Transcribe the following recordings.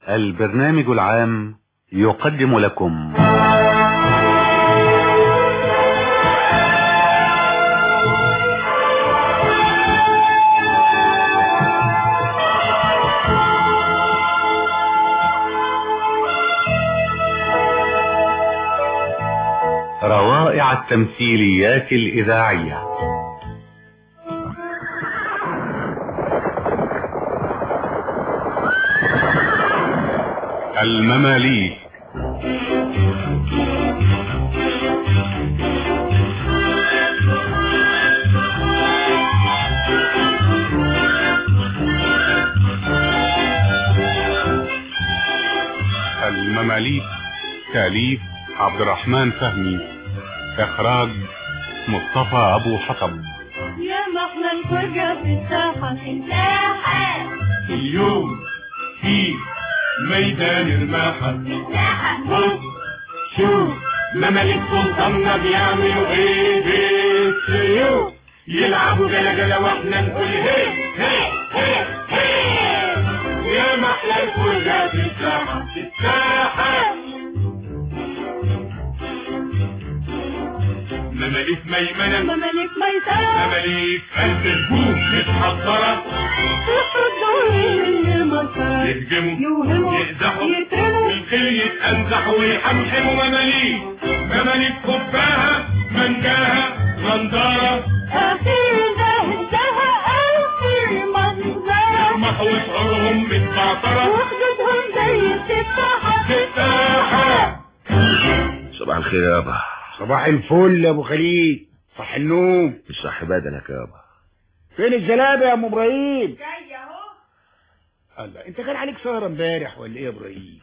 البرنامج العام يقدم لكم روائع التمثيليات الإذاعية. المماليك. المماليك تأليف عبد الرحمن فهمي، إخراج مصطفى أبو حطب. يا محلى الفرجة في الساحة اليوم في ميدان الماحة بص شوف مماليك سلطاننا بيعملوا ايه السيوف يلعبوا جلا واحنا نقول هي هي هي هي. يا محلى الفرجة في الساحة مماليك ميمنة مماليك ميسرة مماليك قلب الهجوم متحضرة يهجموا يوهموا يقزحوا يترموا الخيل يتأنزحوا ويحمحموا مماليك خباها منجاها غندارة أخير انتهى ألف منظرة يرمحوا وشعورهم متبعترة وخدودهم زي التفاحة. صباح الخير يابا. صباح الفل يا ابو خليل. صح النوم. مش صح بدنك يابا. فين الزلابه يا ام ابراهيم؟ جاي اهو. الله، انت كان عليك سهره امبارح ولا ايه يا ابراهيم؟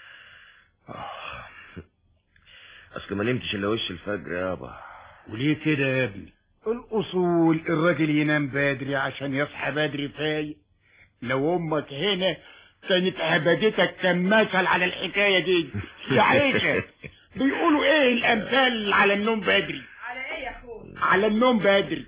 اصل ما نمتش الا وش الفجر يابا. وليه كده يا ابني؟ الاصول الراجل ينام بدري عشان يصحى بدري فايق. لو امك هنا كانت عبادتك كمثل على الحكايه دي يا عيشه. بيقولوا ايه الامثال على النوم بدري؟ على ايه يا اخويا؟ على النوم بدري.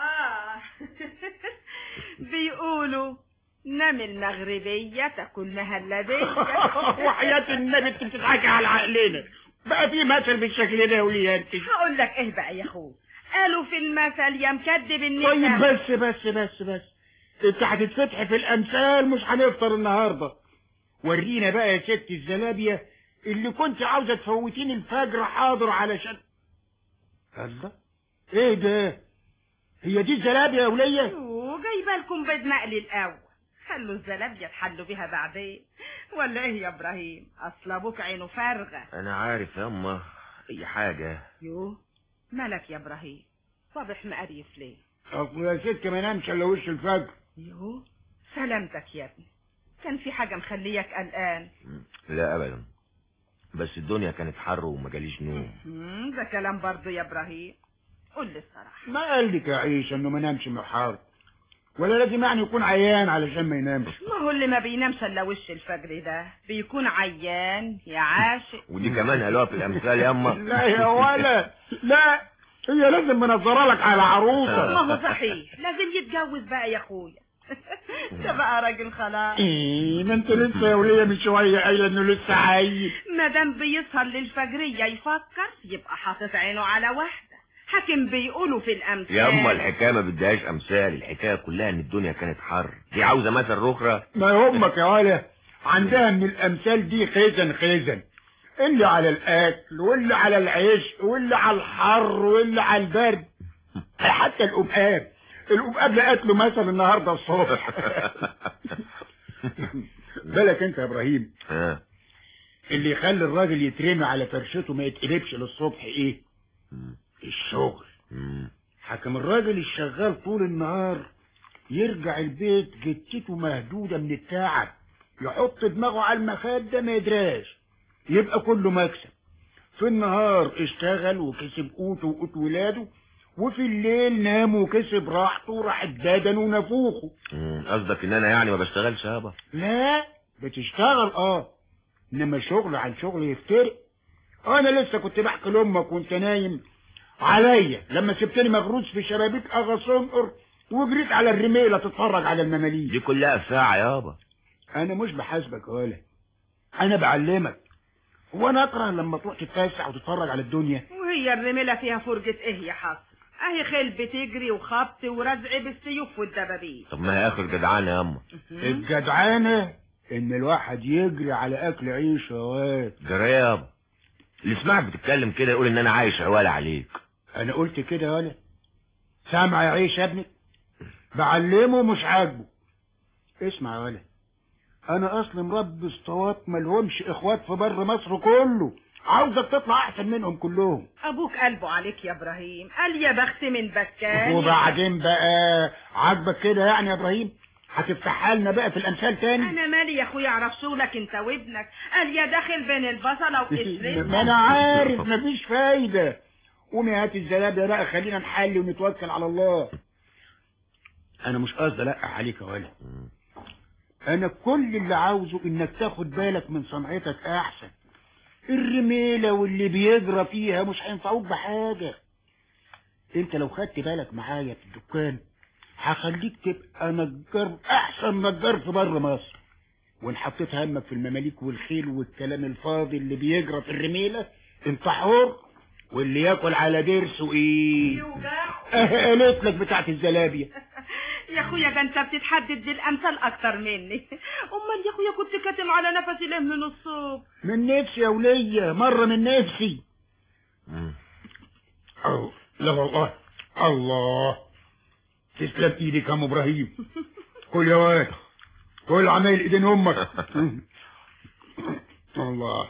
بيقولوا نام المغربية تاكل مهلبية. وحياة النبي انت بتضحكي على عقلنا. بقى في مثل بالشكل ده وليه انت؟ هقول لك ايه بقى يا اخويا، قالوا في المثل يا مكدب النساء. طيب بس انت هتتفتح في الامثال، مش هنفطر النهارده. ورينا بقى يا ست الزلابيه اللي كنت عاوزه تفوتيني الفجر حاضر علشان. الله، ايه ده؟ هي دي الزلابيه يا وليه؟ جايبه لكم بيض مقلي الاول، خلوا الزلابيه تحلوا بيها بعدين. ولا ايه يا ابراهيم؟ اصل ابوك عينه فارغه. انا عارف يا اما اي حاجه. مالك يا ابراهيم؟ صبح مقريف ليه؟ اصل يا ست ما نامش الا وش الفجر. سلامتك يا ابني، كان في حاجه مخليك قلقان؟ لا ابدا، بس الدنيا كانت حر وما جاليش نوم. ده كلام برضه يا ابراهيم. قول لي الصراحه، ما قال لك يا عيشه انه ما نامش من الحر؟ ولا لازم يعني يكون عيان علشان ما ينامش؟ ما هو اللي ما بينامش الا وش الفجر ده بيكون عيان يا عاشق. ودي كمان قالوها في الامثال يا اما. لا يا ولا لا، هي لازم منظره لك على عروسه. ما هو صحيح لازم يتجوز بقى يا اخويا. ده بقى راجل خلاص. ما انت لسه يا وليه من شويه قايله انه لسه عايل. ما دام بيسهر للفجريه يفكر يبقى حاطط عينه على واحده. حاكم بيقولوا في الامثال يا اما الحكايه ما بدهاش امثال، الحكايه كلها ان الدنيا كانت حر. دي عاوزه مثل رخره. ما امك يا ولا عندها من الامثال دي خزن، اللي على الاكل واللي على العيش واللي على الحر واللي على البرد. حتى القبقاب لقت له مثل النهارده الصبح. بالك انت يا ابراهيم، اللي يخلي الراجل يترمي على فرشته ما يتقلبش للصبح ايه؟ الشغل. حكم الراجل الشغال طول النهار يرجع البيت جتته مهدودة من التعب، يحط دماغه على المخدة ما يدراش، يبقى كله مكسب. في النهار اشتغل وكسب قوته وقوت ولاده، وفي الليل نام وكسب راحته وراحت بدنه ونفوخه. قصدك ان انا يعني ما بشتغلش يابا؟ لا بتشتغل انما شغل عن شغل يفترق. انا لسه كنت بحكي لامك وانت نايم عليا لما سبتني مغروس في شبابيك اغا صنقر وجريت على الرميله تتفرج على المماليك. دي كلها ساعه يابا. انا مش بحاسبك ولا انا بعلمك. هو انا اكره لما تروح تتفسح وتتفرج على الدنيا؟ وهي الرميلة فيها فرجة ايه يا حصر؟ اهي خيل بتجري وخبط ورزع بالسيوف والدبابيس. طب ما هي اخر جدعانه يا اما. الجدعانه ان الواحد يجري على اكل عيش يا واد. جرى يابا، اللي سمعك بتتكلم كده يقول ان انا عايش عوالة عليك. انا قلت كده يا ولد؟ سامع يا عيش يا ابني؟ بعلمه مش عاجبه. اسمع يا ولد، انا اصلا مربي اسطوات مالهمش اخوات في بر مصر كله، عاوزك تطلع احسن منهم كلهم. ابوك قلبه عليك يا ابراهيم، قال يا بخت من بكاني. وبعدين بقى عاجبك كده يعني يا ابراهيم؟ هتفتحها لنا بقى في الامثال تاني؟ انا مالي يا اخويا، اعرف شغلك انت وابنك. قال يا داخل بين البصله وقشرتها. ما انا عارف مفيش فايده. قومي هات الزلابيه بقى، خلينا نحلي ونتوكل على الله. انا مش قصدي القح عليك يا ولد، انا كل اللي عاوزه انك تاخد بالك من صنعتك احسن. الرميله واللي بيجرى فيها مش هينفعوك بحاجه. انت لو خدت بالك معايا في الدكان هخليك تبقى نجار، احسن نجار في بر مصر. وان حطيت همك في المماليك والخيل والكلام الفاضي اللي بيجرى في الرميله انت حر، واللي ياكل على ضرسه ايه قالت لك بتاعت الزلابيه. يا اخويا ده انت بتتحدد بالامثال اكتر مني. امال يا اخويا كنت كاتم على نفسي ليه من الصبح؟ من نفسي يا وليه، مره من نفسي. لا والله. الله تسلم ايدك يا ام ابراهيم. كل يا واد، كل عمايل ايدين امك. الله،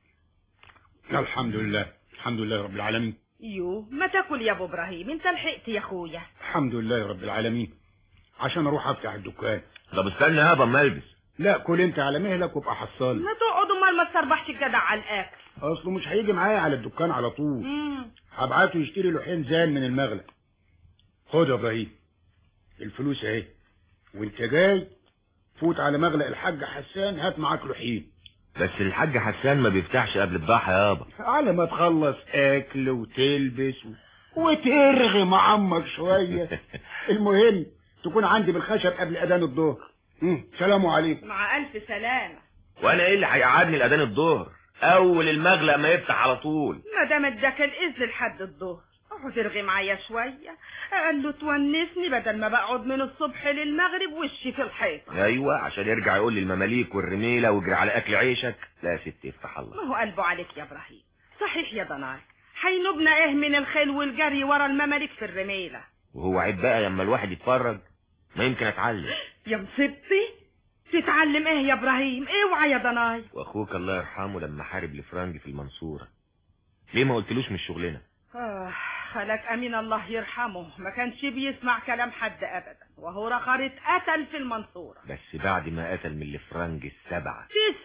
الحمد لله، الحمد لله رب العالمين. ما تاكل يا ابو ابراهيم، انت لحقت يا اخويا. الحمد لله رب العالمين، عشان اروح افتح الدكان. طب استنى يابا اما البس. لا كل انت على مهلك وابقى حصالي. ما تقعد امال ما تسربحش الجدع على الاكل. اصله مش هيجي معايا على الدكان على طول. هبعته يشتري لوحين زان من المغلق. خد يا ابراهيم الفلوس اهي، وانت جاي فوت على مغلق الحاج حسان هات معاك لوحين. بس الحاج حسان ما بيفتحش قبل الضحى يابا. على ما تخلص اكل وتلبس وترغي مع عمك شويه. المهم تكون عندي بالخشب قبل اذان الظهر. سلام عليكم. مع الف سلامه. وانا ايه اللي هيقعدني لاذان الظهر؟ اول المغلق ما يفتح على طول. ما دام اداك الاذن لحد الظهر اقعد ارغي معايا شويه. قال له تونسني بدل ما بقعد من الصبح للمغرب وشي في الحيط. ايوه عشان يرجع يقول لي المماليك والرميله واجري على اكل عيشك. لا يا ستي افتح الله. ما هو قلبه عليك يا ابراهيم. صحيح يا ضناي، هينوبنا ايه من الخيل والجري ورا المماليك في الرميله؟ وهو عيب بقى لما الواحد يتفرج؟ ما يمكن اتعلم. يا مصيبتي، تتعلم ايه يا ابراهيم؟ اوعى يا ضناي. واخوك الله يرحمه لما حارب لفرنج في المنصوره ليه ما قلتلوش مش شغلنا؟ خلك امين الله يرحمه ما كانش بيسمع كلام حد ابدا، وهو رخر اتقتل في المنصوره. بس بعد ما قتل من الفرنج 7.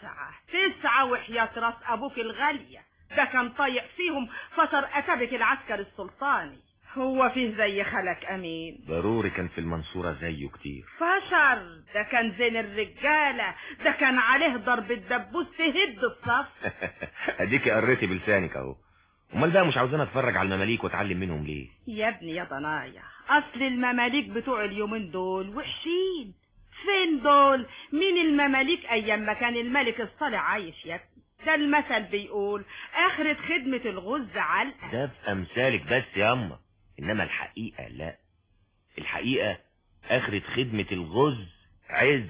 9 وحياة راس ابوك الغاليه، ده كان طايق فيهم فشر اتبك العسكر السلطاني. هو فيه زي خلك امين؟ ضروري كان في المنصوره زيه كتير. فشر ده كان زين الرجاله، ده كان عليه ضرب الدبوس تهد الصف. اديكي قريتي بلسانك اهو. امال بقى مش عاوزين اتفرج على المماليك واتعلم منهم ليه؟ يا ابني يا ضنايا، اصل المماليك بتوع اليومين دول وحشين. فين دول؟ مين المماليك ايام ما كان الملك الصالح عايش يا ابني؟ ده المثل بيقول اخرة خدمة الغز علقة. ده في امثالك بس يا اما، انما الحقيقة لا. الحقيقة اخرة خدمة الغز عز.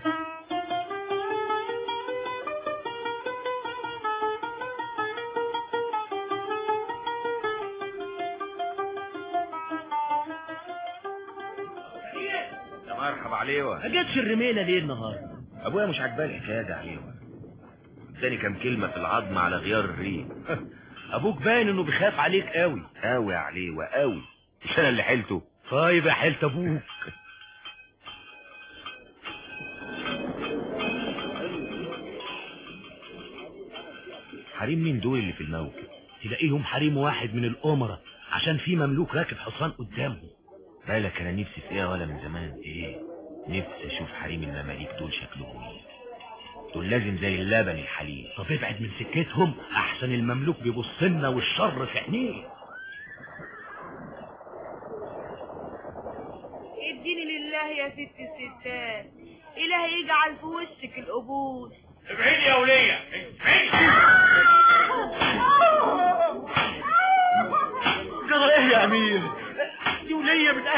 مرحبا عليوه. ما جاتش الرميله ليه النهارده؟ ابويا مش عجباه الحكايه دي عليوه. اداني كام كلمه في العظم على غيار الريق. ابوك باين انه بيخاف عليك قوي. قوي عليوه قوي. مش انا اللي حيلته. طيب يا حيلت ابوك. حريم مين دول اللي في الموكب؟ تلاقيهم حريم واحد من الامراء، عشان في مملوك راكب حصان قدامهم. بالك انا نفسي في ايه ولا من زمان؟ ايه؟ نفسي اشوف حريم المماليك دول شكلهم ايه. دول لازم زي اللبن الحليب. طب ابعد من سكتهم احسن المملوك بيبص لنا والشر في عينيه. اديني لله يا ست الستات، الهي يجعل في وشك القبول. ابعدي يا وليه،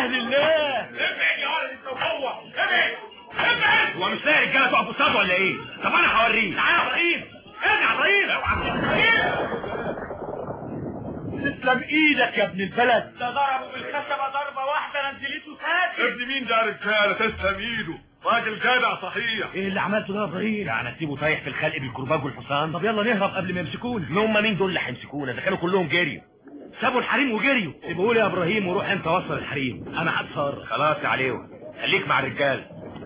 اله لله. ابعد يا ولد انت وهو، ابعد. هو مش لاقي رجاله تقف قصاده ولا ايه؟ طب انا هوريه. تعالى يا ابراهيم، ارجع يا ابراهيم. تسلم ايدك يا ابن البلد. ده ضربه بالخشبه ضربه واحده نزلته ساكت. ابن مين ده يا رجاله؟ تسلم ايده، راجل جدع صحيح. ايه اللي عملته ده يا ابراهيم؟ يعني اسيبه طايح في الخلق بالكرباج والحصان؟ طب يلا نهرب قبل ما يمسكونا. هم مين دول اللي هيمسكونا؟ ده كانوا كلهم جريوا. سابوا الحريم وجريوا. سيبوه لي يا ابراهيم وروح انت وصل الحريم، انا هتصرف. خلاص يا عليوه، خليك مع الرجال.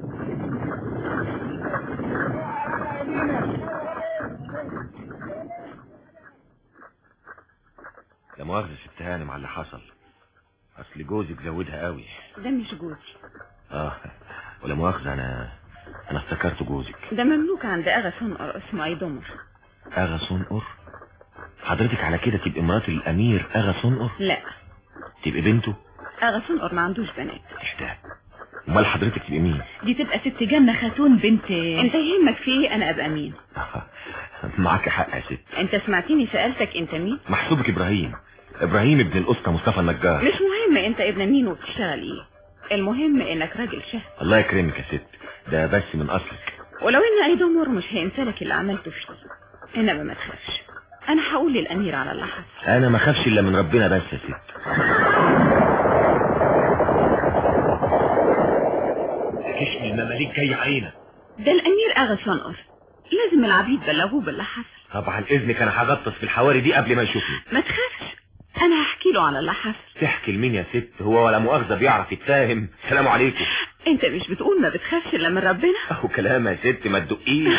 لا مؤاخذة ست هانم على اللي حصل، اصل جوزك زودها قوي. ده مش جوزي. ولا مؤاخذة، انا افتكرت جوزك. ده مملوك عند اغا صنقر اسمه ايدمر. اغا صنقر؟ حضرتك على كده تبقى مرات الامير اغا صنقر؟ لا، تبقى بنته. اغا صنقر ما عندوش بنات. اشتاق. امال حضرتك تبقى مين؟ دي تبقى ست جنة خاتون بنت. انت يهمك فيه انا ابقى مين؟ معاك حق يا ست. انت سمعتني سألتك انت مين؟ محسوبك ابراهيم ابن الاسطى مصطفى النجار. مش مهم انت ابن مين وبتشتغل ايه، المهم انك راجل شهم. الله يكرمك يا ست، ده بس من اصلك. ولو ان ايدمر مش هينسالك اللي عملته فيه، انما ما تخافش، انا هقول للامير على اللي حصل. انا ما خافش الا من ربنا بس يا ست. كشف المماليك جاي عينه. ده الامير اغا صنقر، لازم العبيد بلغوه باللي حصل. طبعا اذنك، انا هغطس في الحواري دي قبل ما يشوفني. ما تخافش، انا هحكي له على اللي حصل. تحكي لمين يا ست؟ هو ولا مؤاخذة بيعرف يتفاهم. سلام عليكم. انت مش بتقول ما بتخافش الا من ربنا؟ اهو كلام يا ست، ما تدقيش.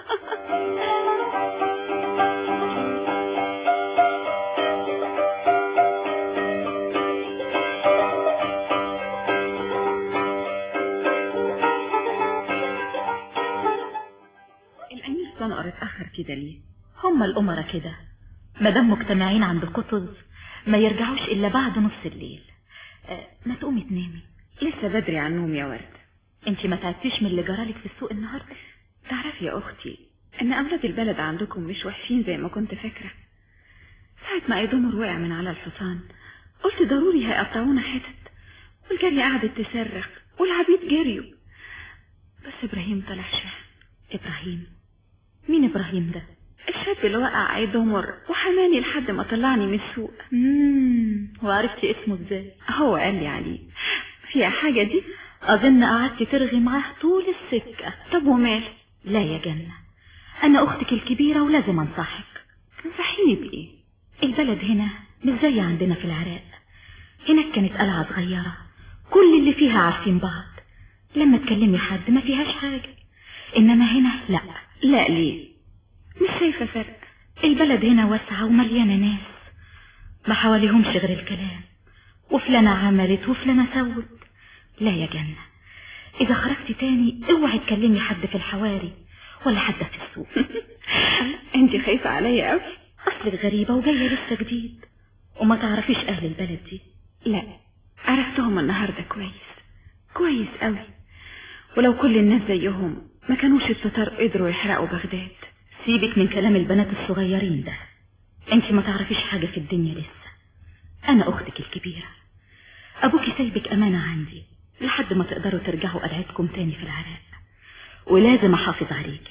الامير صنقر اتاخر كده ليه؟ هم الأمراء كده، مادام مجتمعين عند قطز ما يرجعوش إلا بعد نص الليل. ما تقومي تنامي. لسه بدري عن النوم يا ورد. انت ما تعبتيش من اللي جرالك في السوق النهارده؟ تعرفي يا اختي ان اولاد البلد عندكم مش وحشين زي ما كنت فاكره. ساعه ما ايدمر وقع من على الحصان قلت ضروري هيقطعونا حتت، والجري قعدت تصرخ والعبيد جريوا، بس ابراهيم طلع شهم. ابراهيم؟ مين ابراهيم ده؟ الشاب اللي وقع ايدمر وحماني لحد ما طلعني من السوق. وعرفتي اسمه ازاي؟ هو قال لي عليه. فيها حاجه دي؟ اظن قعدتي ترغي معاه طول السكه. طب ومال؟ لا يا جنة، انا اختك الكبيره ولازم انصحك. تنصحيني بايه؟ البلد هنا مش زي عندنا في العراق. هناك كانت قلعه صغيره كل اللي فيها عارفين بعض، لما تكلمي حد ما فيهاش حاجه. انما هنا لا. لا ليه؟ مش شايفه فرق. البلد هنا واسعه ومليانه ناس ما حواليهمش غير الكلام، وفلانه عملت وفلانه سوت. لا يا جنة، اذا خرجتي تاني اوعي تكلمي حد في الحواري ولا حد في السوق. انت خايفه عليا قوي؟ اصلك غريبه وجايه لسه جديد وما تعرفيش اهل البلد دي. لا، عرفتهم النهارده كويس قوي. ولو كل الناس زيهم ما كانوش التتار قدروا يحرقوا بغداد. سيبك من كلام البنات الصغيرين ده، انت ما تعرفيش حاجه في الدنيا لسه. انا اختك الكبيره، ابوكي سايبك امانه عندي لحد ما تقدروا ترجعوا قلعتكم تاني في العراق، ولازم احافظ عليكي.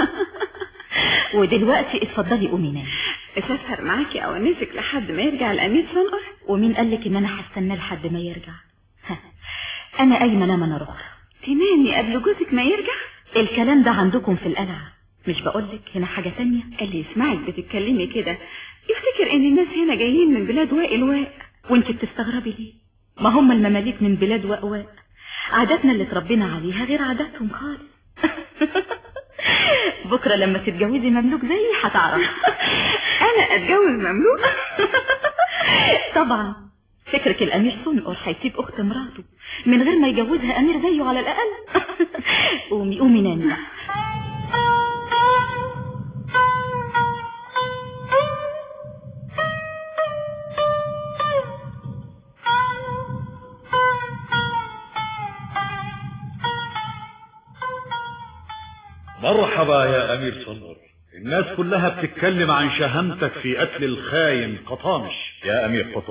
ودلوقتي اتفضلي قومي نامي. اسافر معاكي او انسك لحد ما يرجع الامير صنقر؟ ومين قالك ان انا هستنى لحد ما يرجع؟ انا قايمه انام انا رخرة. تنامي قبل جوزك ما يرجع؟ الكلام ده عندكم في القلعه، مش بقولك هنا حاجه تانية؟ اللي يسمعك بتتكلمي كده يفتكر ان الناس هنا جايين من بلاد واء. وانت بتستغربي ليه؟ ما هم المماليك من بلاد واء. عاداتنا اللي تربينا عليها غير عاداتهم خالص. بكره لما تتجوزي مملوك زيي هتعرف. انا اتجوز مملوك؟ طبعا. فكرك الامير صنقر هيسيب اخت مراته من غير ما يجوزها امير زيه على الاقل؟ قومي نامي. مرحبا يا امير صنقر، الناس كلها بتتكلم عن شهامتك في قتل الخاين قطامش. يا امير قطز،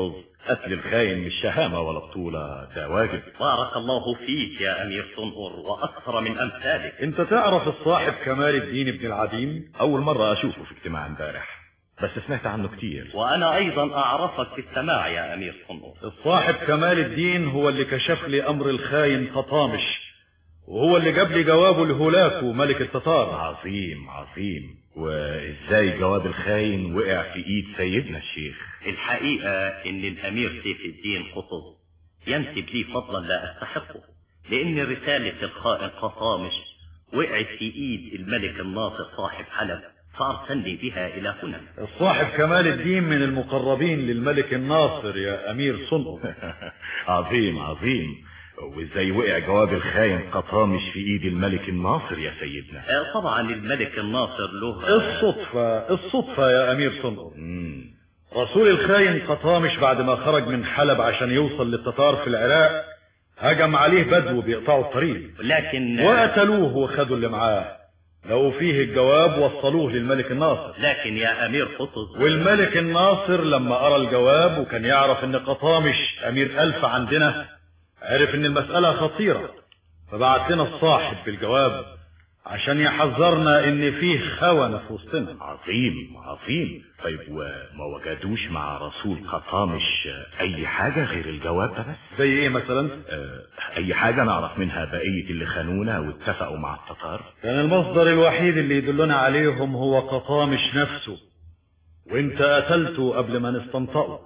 قتل الخاين مش شهامة ولا بطولة، ده واجب. بارك الله فيك يا أمير صنقر وأكثر من أمثالك. انت تعرف الصاحب كمال الدين ابن العديم؟ أول مرة أشوفه في اجتماع امبارح، بس سمعت عنه كتير. وأنا أيضا أعرفك في السماع يا أمير صنقر. الصاحب كمال الدين هو اللي كشف لي أمر الخاين قطامش، وهو اللي جاب لي جوابه لهولاكو ملك التتار. عظيم عظيم. وإزاي جواب الخاين وقع في إيد سيدنا الشيخ؟ الحقيقة إن الأمير سيف الدين قطز ينسب لي فضلا لا أستحقه، لأن رسالة الخائن قطامش وقعت في إيد الملك الناصر صاحب حلب، فأرسلني بها إلى هنا. الصاحب كمال الدين من المقربين للملك الناصر يا أمير صنقر. عظيم عظيم. وإزاي وقع جواب الخاين قطامش في إيد الملك الناصر يا سيدنا؟ طبعا الملك الناصر له الصدفة يا أمير صنقر. رسول الخاين قطامش بعد ما خرج من حلب عشان يوصل للتتار في العراق هجم عليه بدو بيقطعوا الطريق، لكن وقتلوه وخدوا اللي معاه. لو فيه الجواب وصلوه للملك الناصر. لكن يا أمير قطز، والملك الناصر لما قرأ الجواب وكان يعرف ان قطامش أمير ألف عندنا، عرف ان المسألة خطيرة، فبعت لنا الصاحب بالجواب عشان يحذرنا ان فيه خونة في وسطنا. عظيم عظيم. طيب وما وجدوش مع رسول قطامش اي حاجة غير الجواب ده بس؟ زي ايه مثلا؟ اي حاجة نعرف منها بقية اللي خانونا واتفقوا مع التتار؟ كان المصدر الوحيد اللي يدلنا عليهم هو قطامش نفسه، وانت قتلته قبل ما نستنطقه.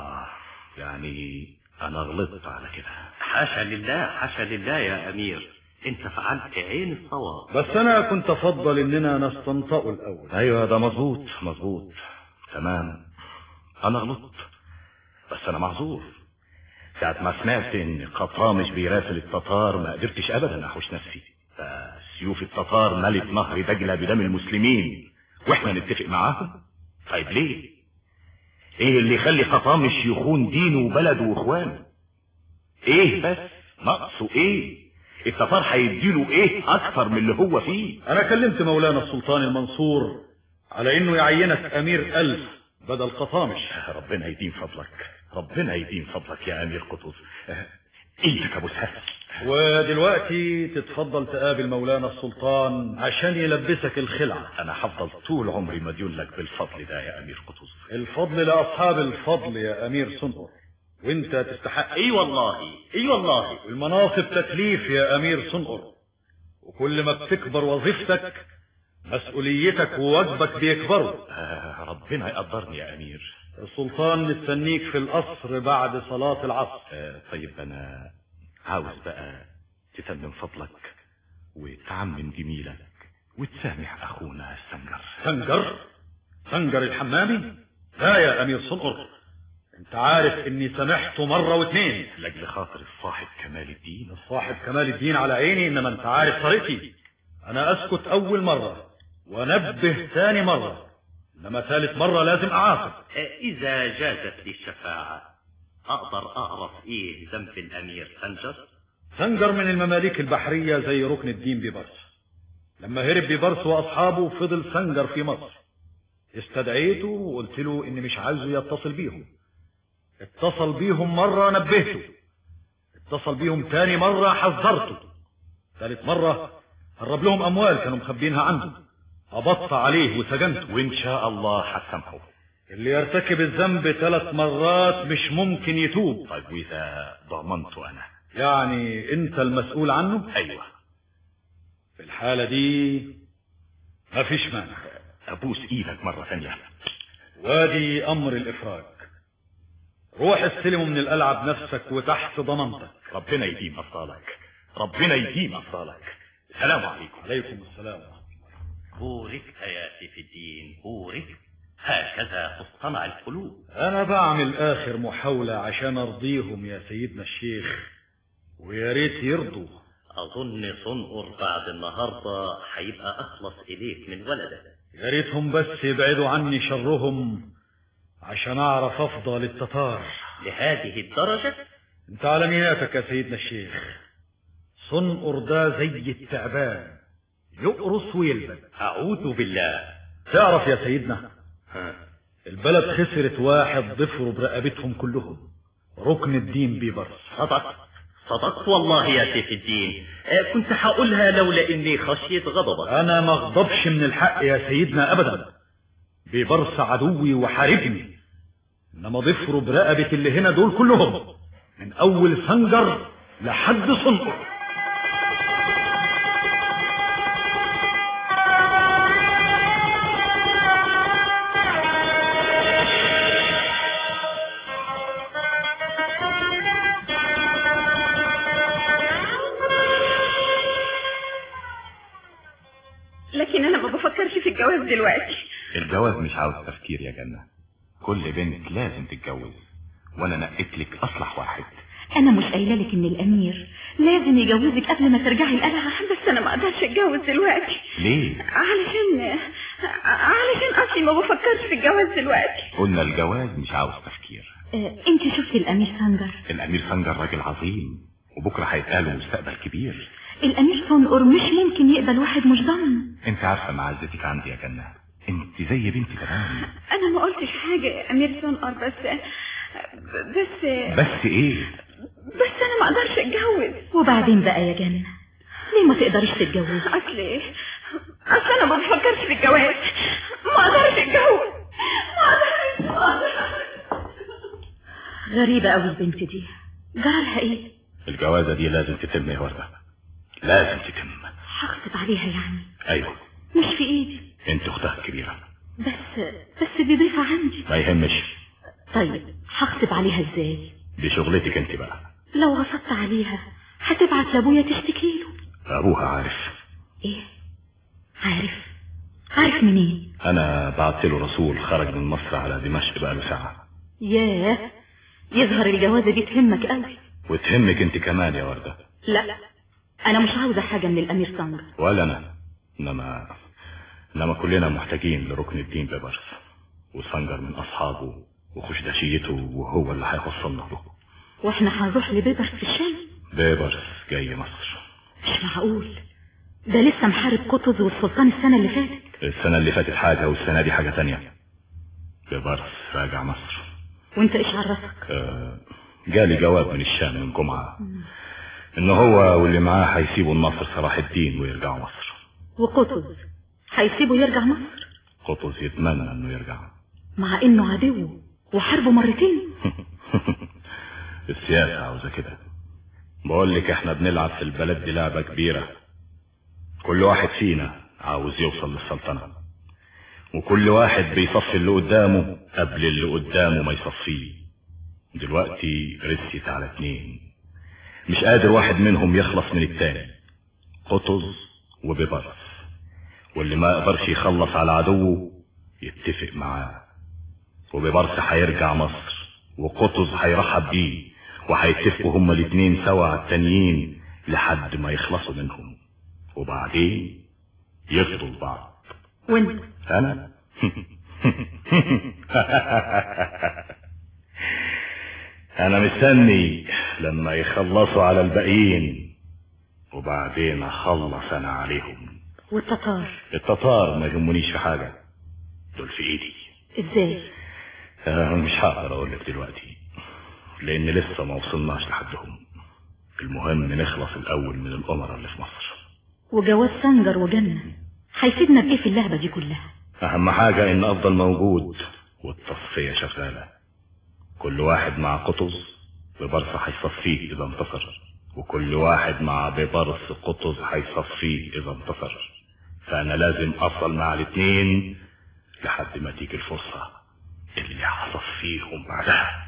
يعني انا غلطت على كده. حاشا لله حاشا لله يا أمير، انت فعلت عين الصواب. بس انا كنت افضل اننا نستنطقه الاول. ايوه ده مظبوط تمام. انا غلطت، بس انا معذور. ساعة ما سمعت ان قطامش بيراسل التتار ما قدرتش ابدا احوش نفسي، فسيوف التتار ملت نهر دجلة بدم المسلمين واحنا نتفق معاهم. طيب ليه؟ ايه اللي يخلي قطامش يخون دينه وبلده واخوانه؟ ايه بس نقصه ايه؟ التتار هيديله ايه اكثر من اللي هو فيه؟ انا كلمت مولانا السلطان المنصور على انه يعينك امير ألف بدل قطامش. ربنا يديم فضلك يا امير قطز. ايدك ابو سهل. ودلوقتي تتفضل تقابل مولانا السلطان عشان يلبسك الخلعة. انا هفضل طول عمري مديون لك بالفضل ده يا امير قطز. الفضل لاصحاب الفضل يا امير صنقر، وانت تستحق. اي والله المناصب تكليف يا امير صنقر، وكل ما بتكبر وظيفتك مسؤوليتك وواجبك بيكبروا. ربنا يقدرني يا امير. السلطان مستنيك في القصر بعد صلاة العصر. طيب انا عاوز بقى تتمم فضلك وتعمم جميلك وتسامح اخونا سنجر الحمامي. لا يا امير صنقر، انت عارف اني سامحته مرة واثنين لاجل خاطر الصاحب كمال الدين على عيني، انما انت عارف طريقتي. انا اسكت اول مرة ونبه ثاني مرة، انما ثالث مرة لازم اعاقب. اذا جازت لي الشفاعة اقدر اعرف ايه ذنب الامير سنجر من المماليك البحرية زي ركن الدين ببرس. لما هرب ببرس واصحابه فضل سنجر في مصر. استدعيته وقلت له اني مش عايزه يتصل بيهم. اتصل بيهم مرة نبهته، اتصل بيهم تاني مرة حذرته، ثالث مرة هرب لهم اموال كانوا مخبينها عنده، قبضت عليه وسجنته. وان شاء الله هسامحه. اللي يرتكب الذنب 3 مرات مش ممكن يتوب. طيب واذا ضمنته انا؟ يعني انت المسؤول عنه؟ ايوه. في الحالة دي مفيش مانع. ابوس ايدك مرة ثانية. وادي امر الافراج. روح استلمه من القلعة بنفسك وتحت ضمانتك. ربنا يديم افضالك. السلام عليكم. عليكم السلام. بوركت يا سيف الدين بوركت، هكذا تصطنع القلوب. انا بعمل اخر محاولة عشان ارضيهم يا سيدنا الشيخ، ويا ريت يرضوا. اظن صنقر بعد النهاردة هيبقى اخلص اليك من ولده. يا ريتهم بس يبعدوا عني شرهم عشان اعرف افضى للتتار. لهذه الدرجة؟ انت على نياتك يا سيدنا الشيخ. صنقر ده زي التعبان، يقرص ويلبن. اعوذ بالله. تعرف يا سيدنا، البلد خسرت واحد ضفروا برقبتهم كلهم. ركن الدين بيبرس. صدقت والله يا سيف الدين، كنت هقولها لولا اني خشيت غضبك. انا ما اغضبش من الحق يا سيدنا ابدا، بيبرس عدوي وحاربني، انما ضفروا برقبة اللي هنا دول كلهم من اول سنجر لحد صنقر. لكن انا ما بفكرش في الجواز دلوقتي. الجواز مش عاوز تفكير يا جنة، كل بنت لازم تتجوز، وانا نقيت لك اصلح واحد. انا مش قايله لك ان الامير لازم يجوزك قبل ما ترجعي القلعه؟ بس انا ما اقدرش اتجوز دلوقتي. ليه؟ علشان اصلي ما بفكرش في الجواز دلوقتي. قلنا الجواز مش عاوز تفكير. انت شفتي الامير سنجر؟ الامير سنجر راجل عظيم، وبكره هيبقى له مستقبل كبير. الامير صنقر مش ممكن يقبل واحد مش ضامن. انت عارفه معزتك عندي يا جنة، انت زي بنتي تمام. انا ما قلتش حاجه يا امير صنقر، بس ايه؟ بس انا ما اقدرش اتجوز. وبعدين بقى يا جنة، ليه ما تقدرش تتجوزي؟ اصل انا ما بفكرش في الجواز، ما اقدرش اتجوز، ما اقدرش. غريبه قوي البنت دي، جرالها ايه؟ الجوازه دي لازم تتم يا ورده، لازم تتم. هغصب عليها يعني؟ ايوه، مش في ايدي. انت اختها الكبيره. بس دي ضيفه عندي. ما يهمش. طيب هغصب عليها ازاي؟ دي شغلتك انت بقى. لو غصبت عليها هتبعت لابويا تشتكي له. ابوها عارف. ايه؟ عارف منين؟ انا بعت له رسول خرج من مصر على دمشق بقاله ساعه. ياه، يظهر الجوازه دي تهمك قوي. وتهمك انت كمان يا ورده. لا، انا مش عاوزه حاجه من الامير سنجر. ولا انا، انما كلنا محتاجين لركن الدين ببرس، وسنجر من اصحابه وخشدشيته، وهو اللي هيوصلنا له. واحنا هنروح لبيبرس في الشام؟ بيبرس جاي مصر. مش معقول، ده لسه محارب قطز والسلطان السنه اللي فاتت. السنه اللي فاتت حاجه والسنه دي حاجه تانية. بيبرس راجع مصر. وانت ايش عرفك؟ جالي جواب من الشام من جمعه ان هو واللي معاه هيسيبوا الناصر صلاح الدين ويرجعوا مصر. وقطز هيسيبه يرجع مصر؟ قطز يتمنى انه يرجع، مع انه عدو وحاربه مرتين. السياسة عاوزة كده. بقول لك احنا بنلعب في البلد دي لعبة كبيرة، كل واحد فينا عاوز يوصل للسلطنة، وكل واحد بيصفي اللي قدامه قبل اللي قدامه ما يصفيه. دلوقتي رسيت على 2، مش قادر واحد منهم يخلص من التاني، قطز وبيبرس، واللي ما يقدرش يخلص على عدوه يتفق معاه. وبيبرس هيرجع مصر، وقطز هيرحب بيه، وهيتفقوا هما الاتنين سوا على التانيين لحد ما يخلصوا منهم، وبعدين يفضوا لبعض. وانت؟ انا انا مستني لما يخلصوا على الباقيين، وبعدين اخلص انا عليهم. التتار ما يهمونيش في حاجة، دول في ايدي. ازاي؟ مش هقدر اقول لك دلوقتي، لان لسه ما وصلناش لحدهم. المهم نخلص الاول من الامراء اللي في مصر. وجواز سنجر وجنة هيفيدنا بايه في اللعبة دي كلها؟ اهم حاجة ان افضل موجود والتصفية شغالة. كل واحد مع قطز ببرس هيصفيه اذا انتصر، وكل واحد مع ببرس قطز هيصفيه اذا انتصر. فانا لازم افضل مع الاتنين لحد ما تيجي الفرصة اللي هصفيهم بعدها.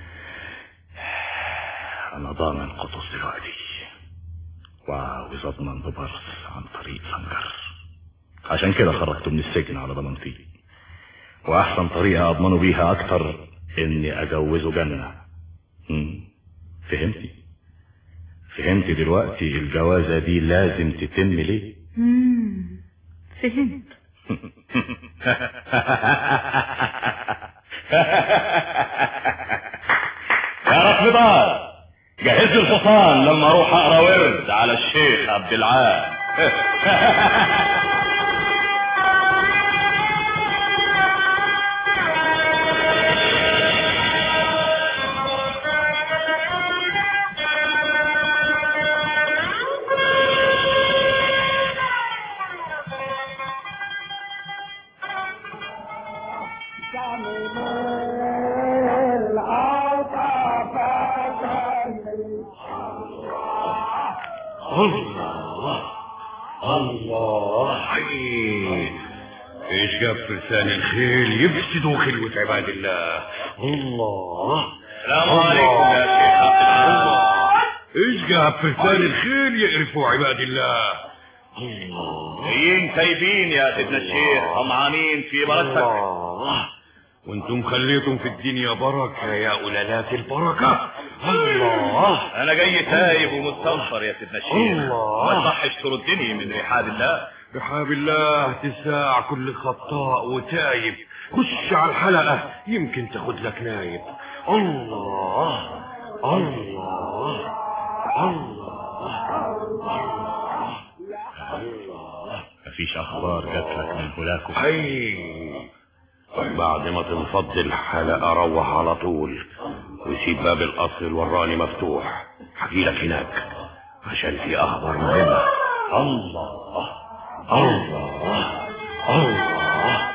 انا ضامن قطز دلوقتي، وعاوز اضمن ببرس عن طريق سنجر، عشان كده خرجته من السجن على ضمانتي. واحسن طريقة اضمنه بيها اكتر اني اجوزه جنة. فهمتي دلوقتي الجوازة دي لازم تتم ليه؟ فهمت. يا رفضار، جهز الحصان لما اروح اقرا ورد على الشيخ عبد العال. الله ايش جاب فرسان الخيل يفسدوا خلوة عباد الله. الله السلام عليكم يا شيخ عبد العال. ايش جاب فرسان الخيل يقرفوا عباد الله. جايين تايبين يا سيدنا الشيخ، طمعانين في بركتك. وانتم خليتم في الدنيا بركة يا أولالات البركة. الله انا جاي تايب ومستنصر يا سيدنا الشيخ. ما تصحش تردني من رحاب الله. رحاب الله تساع كل خطاء وتايب. خش على الحلقة يمكن تاخد لك نايب. الله الله الله. مفيش اخبار جاتلك من هناك؟ بعد ما تنفض الحلقة روح على طول وسيب باب القصر الوراني مفتوح. هجيلك هناك عشان في اخبار مهمة. الله الله الله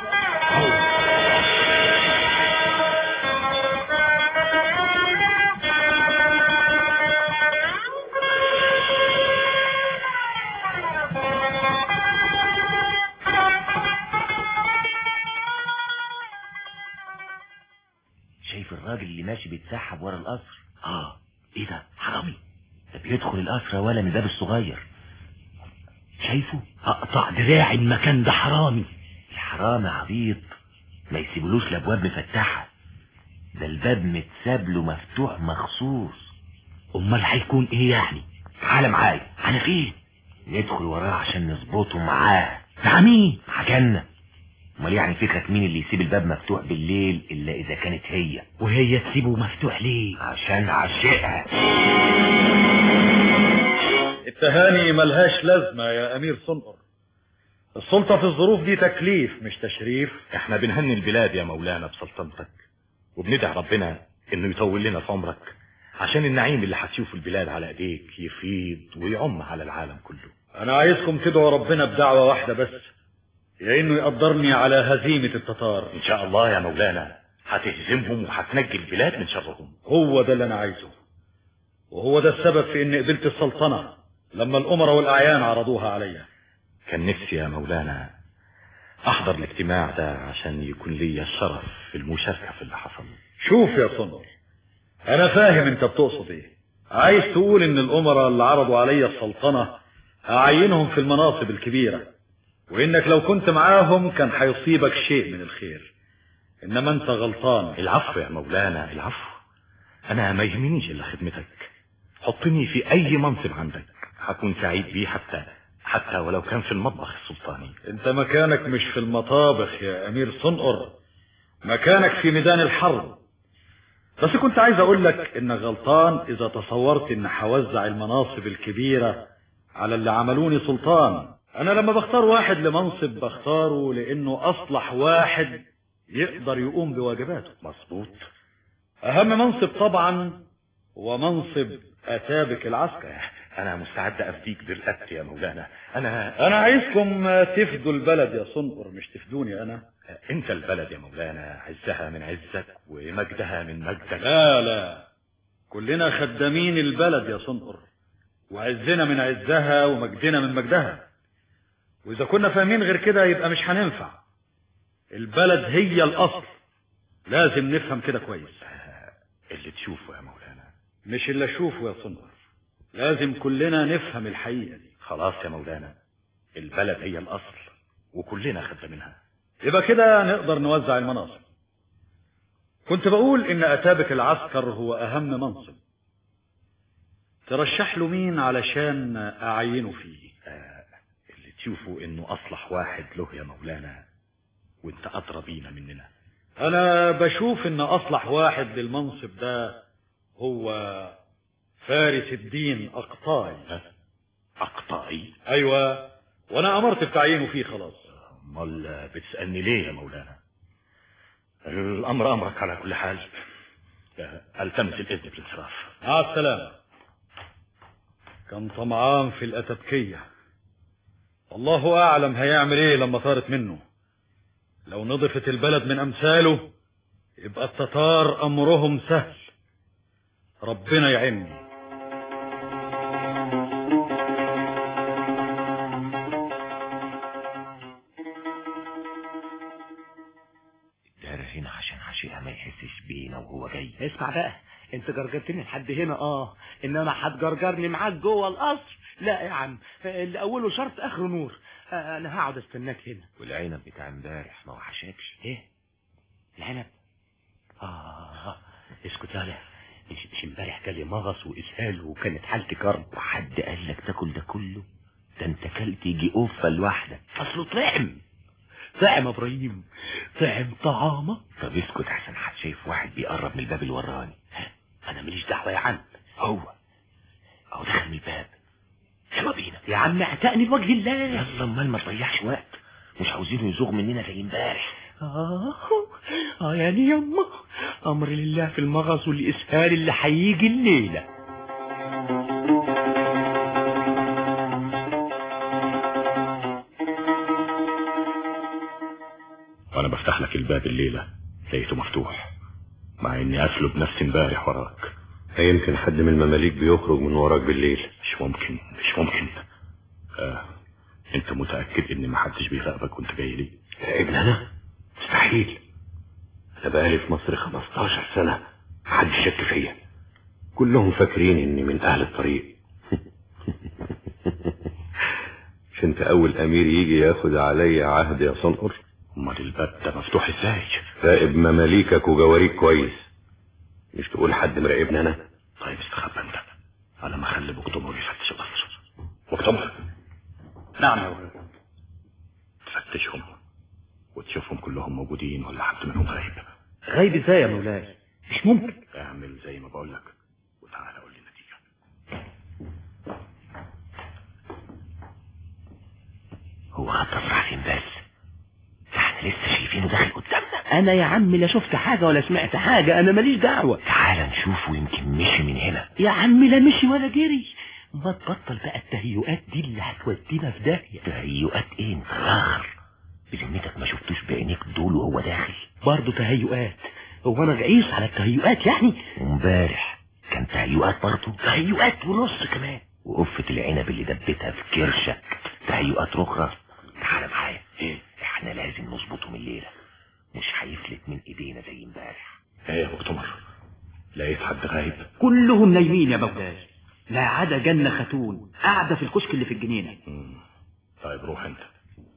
شايف الراجل اللي ماشي بيتسحب ورا القصر؟ ايه ده؟ حرامي ده بيدخل القصر ولا من الباب الصغير. شايفه؟ اقطع دراعي المكان ده حرامي. الحرامي عبيط ما يسيبلوش الابواب مفتحه، ده الباب متساب له مفتوح مخصوص. امال هيكون ايه يعني؟ تعالى معايا. على فين؟ ندخل وراه عشان نظبطه معاه. مع مين؟ مع جنة. امال يعني فكرك مين اللي يسيب الباب مفتوح بالليل الا اذا كانت هي؟ وهي تسيبه مفتوح ليه؟ عشان عشقها. التهاني ملهاش لازمة يا امير صنقر. السلطة في الظروف دي تكليف مش تشريف. احنا بنهني البلاد يا مولانا بسلطنتك، وبندعي ربنا انه يطول لنا في عمرك عشان النعيم اللي هتشوف البلاد على ايديك يفيض ويعم على العالم كله. انا عايزكم تدعوا ربنا بدعوة واحدة بس، يا انه يقدرني على هزيمة التتار. ان شاء الله يا مولانا هتهزمهم وهتنجي البلاد من شرهم. هو ده اللي انا عايزه، وهو ده السبب في ان قبلت السلطنة لما الامراء والاعيان عرضوها عليا. كان نفسي يا مولانا احضر الاجتماع ده عشان يكون لي الشرف في المشاركة في اللي حصل. شوف يا صنر، انا فاهم انت بتقصد ايه. عايز تقول ان الامراء اللي عرضوا عليا السلطنة هعينهم في المناصب الكبيرة، وانك لو كنت معاهم كان هيصيبك شيء من الخير، انما انت غلطان. العفو يا مولانا العفو، انا ما يهمنيش الا خدمتك. حطني في اي منصب عندك هكون سعيد بيه، حتى ولو كان في المطبخ السلطاني. انت مكانك مش في المطابخ يا امير صنقر، مكانك في ميدان الحرب. بس كنت عايز اقول لك انك غلطان اذا تصورت ان هوزع المناصب الكبيرة على اللي عملوني سلطان. انا لما بختار واحد لمنصب بختاره لانه اصلح واحد يقدر يقوم بواجباته. مظبوط. اهم منصب طبعا هو منصب اتابك العسكر. انا مستعد افديك بالقت يا مولانا. انا عايزكم تفدوا البلد يا صنقر مش تفدوني انا. انت البلد يا مولانا، عزها من عزك ومجدها من مجدك. لا كلنا خدامين البلد يا صنقر، وعزنا من عزها ومجدنا من مجدها، واذا كنا فاهمين غير كده يبقى مش هننفع. البلد هي الاصل، لازم نفهم كده كويس. اللي تشوفه يا مولانا. مش اللي اشوفه يا صنقر، لازم كلنا نفهم الحقيقة دي. خلاص يا مولانا، البلد هي الاصل وكلنا خدامينها. يبقى كده نقدر نوزع المناصب. كنت بقول ان اتابك العسكر هو اهم منصب، ترشح له مين علشان اعينه فيه؟ اللي تشوفه انه اصلح واحد له يا مولانا، وانت ادرى بينا مننا. انا بشوف ان اصلح واحد للمنصب ده هو فارس الدين أقطاعي. أقطاعي؟ أيوة، وأنا أمرت بتعيينه فيه خلاص. امال بتسألني ليه يا مولانا؟ الأمر أمرك على كل حال. التمس الإذن بالانصراف. مع السلامة. كان طمعان في الأتبكية، الله أعلم هيعمل إيه لما طارت منه. لو نضفت البلد من امثاله يبقى التتار امرهم سهل. ربنا يعيني. الدار هنا عشان عشيقها ما يحسش بينا وهو جاي. اسمع بقى، انت جرجرتني لحد هنا انما هتجرجرني معاك جوه القصر؟ لا يا عم، اللي اوله شرط اخره نور. انا هقعد استناك هنا. والعنب بتاع امبارح ما وحشكش؟ ايه العنب؟ اسكت يالا، مش امبارح جالي مغص واسهال وكانت حالتي كرب. وحد قال لك تاكل ده كله؟ ده انت كلت يجي قفه لوحدك. اصله طعم يا ابراهيم، طعم طعامه. طب اسكت احسن، حد شايف واحد بيقرب من الباب اللي وراني. انا ماليش دعوه يا عم. هو دخل من الباب. يلا بينا يا عم، اعتقني بوجه الله. يلا امال ما تضيعش وقت، مش عاوزينه يزوغ مننا زي امبارح. يعني يما امر لله في المغص والاسهال اللي هيجي الليله. وانا بفتح لك الباب الليله لقيته مفتوح، مع اني قافله بنفسي امبارح وراك. يمكن حد من المماليك بيخرج من وراك بالليل. مش ممكن. انت متاكد ان محدش بيراقبك وانت جاي لي؟ ابن انا؟ مستحيل. انا بقالي في مصر 15 سنه، محدش شك فيا. كلهم فاكرين اني من اهل الطريق. مش انت اول امير يجي ياخد عليا عهد يا صنقر؟ امال الباب ده مفتوح ازاي؟ راقب مماليكك وجواريك كويس، مش تقول حد مراقبني انا. طيب استخبى انت على ما اخلي بكتمر يفتش القصر. بكتمر. نعم يا ولد. تفتشهم وتشوفهم كلهم موجودين ولا حد منهم غايب. غايب ازاي يا مولاي؟ مش ممكن. اعمل زي ما بقول لك وتعالى قول لي النتيجه. هو خطف راح فين بس؟ احنا لسه شايفينه داخل قدامنا. انا يا عم لا شفت حاجه ولا سمعت حاجه، انا ماليش دعوه. تعال نشوفه، يمكن مشي من هنا. يا عم لا مشي ولا جري. ما تبطل بقى التهيؤات دي اللي هتودينا في داهيه. تهيؤات ايه انت راخر؟ بذمتك ما شفتوش بعينيك دول وهو داخل؟ برضه تهيؤات؟ هو انا رئيس على التهيؤات يعني؟ وامبارح كان تهيؤات برضه؟ تهيؤات ونص كمان. وقفة العنب اللي دبتها في كرشك تهيؤات رخرة. تعال معايا. ايه؟ احنا لازم نظبطه من الليلة، مش هيفلت من ايدينا زي امبارح. ايه يا بكتمر، لقيت حد غايب؟ كلهم نايمين يا مولاي، لا عدا جنة خاتون قاعدة في الكشك اللي في الجنينة. طيب روح انت.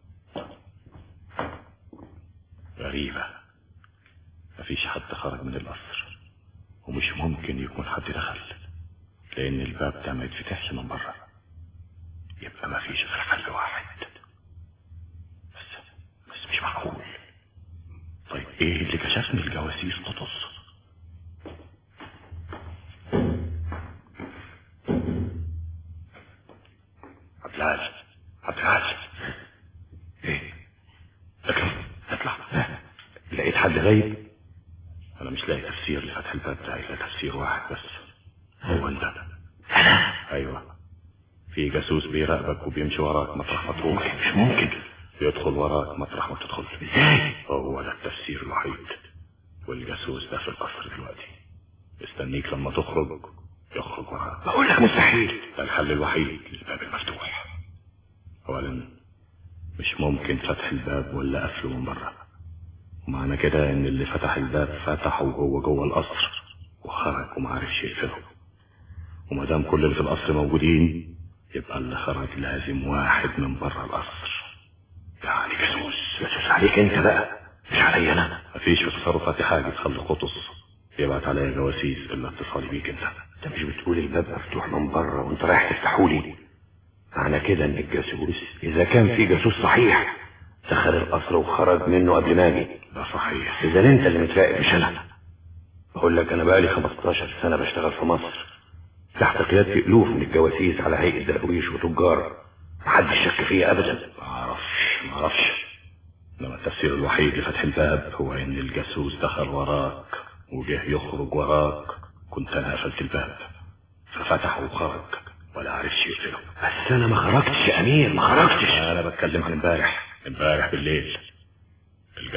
غريبة، مفيش حد خرج من القصر، ومش ممكن يكون حد دخل، لان الباب ده ما يتفتحش من بره. يبقى مفيش غير حل واحد، بس مش معقول. طيب ايه اللي كشفني الجواسيس قطز؟ عبد العال. ايه؟ اطلع. لقيت حد غايب؟ انا مش لاقي تفسير لفتح الباب ده الا تفسير واحد بس. هو انت. ايوه، في جاسوس بيراقبك وبيمشي وراك مطرح ما تروح. مش ممكن. بيدخل وراك مطرح ما تدخل. ازاي؟ هو ده التفسير الوحيد. والجاسوس ده في القصر دلوقتي استنيك لما تخرج يخرج وراك. بقول لك مستحيل. ده الحل الوحيد للباب المفتوح. اولا مش ممكن فتح الباب ولا قفله من بره، ومعنى كده ان اللي فتح الباب فتحه وهو جوه القصر وخرج وما عرفش يقفله. وما دام كل اللي في القصر موجودين يبقى اللي خرج لازم واحد من بره القصر، يعني جاسوس. جاسوس عليك انت بقى، مش عليا انا. مفيش في تصرفاتي حاجه تخلي قطز يبعت عليا جواسيس الا اتصالي بيك انت. انت مش بتقول الباب مفتوح من بره وانت رايح تفتحولي؟ معنى كده ان الجاسوس، اذا كان في جاسوس صحيح، دخل القصر وخرج منه قبل ما اجي. ده صحيح. اذا انت اللي متراقب مش انا. بقول لك انا بقالي 15 سنه بشتغل في مصر تحت قيادة الوف من الجواسيس على هيئة دراويش وتجار، محدش شك فيا ابدا. ما اعرفش. انما التفسير الوحيد لفتح الباب هو ان الجاسوس دخل وراك وجه يخرج وراك، كنت انا قفلت الباب ففتحه وخرج ولا عرفش يقفله. بس انا ما خرجتش يا امير، ما خرجتش. انا بتكلم عن امبارح بالليل.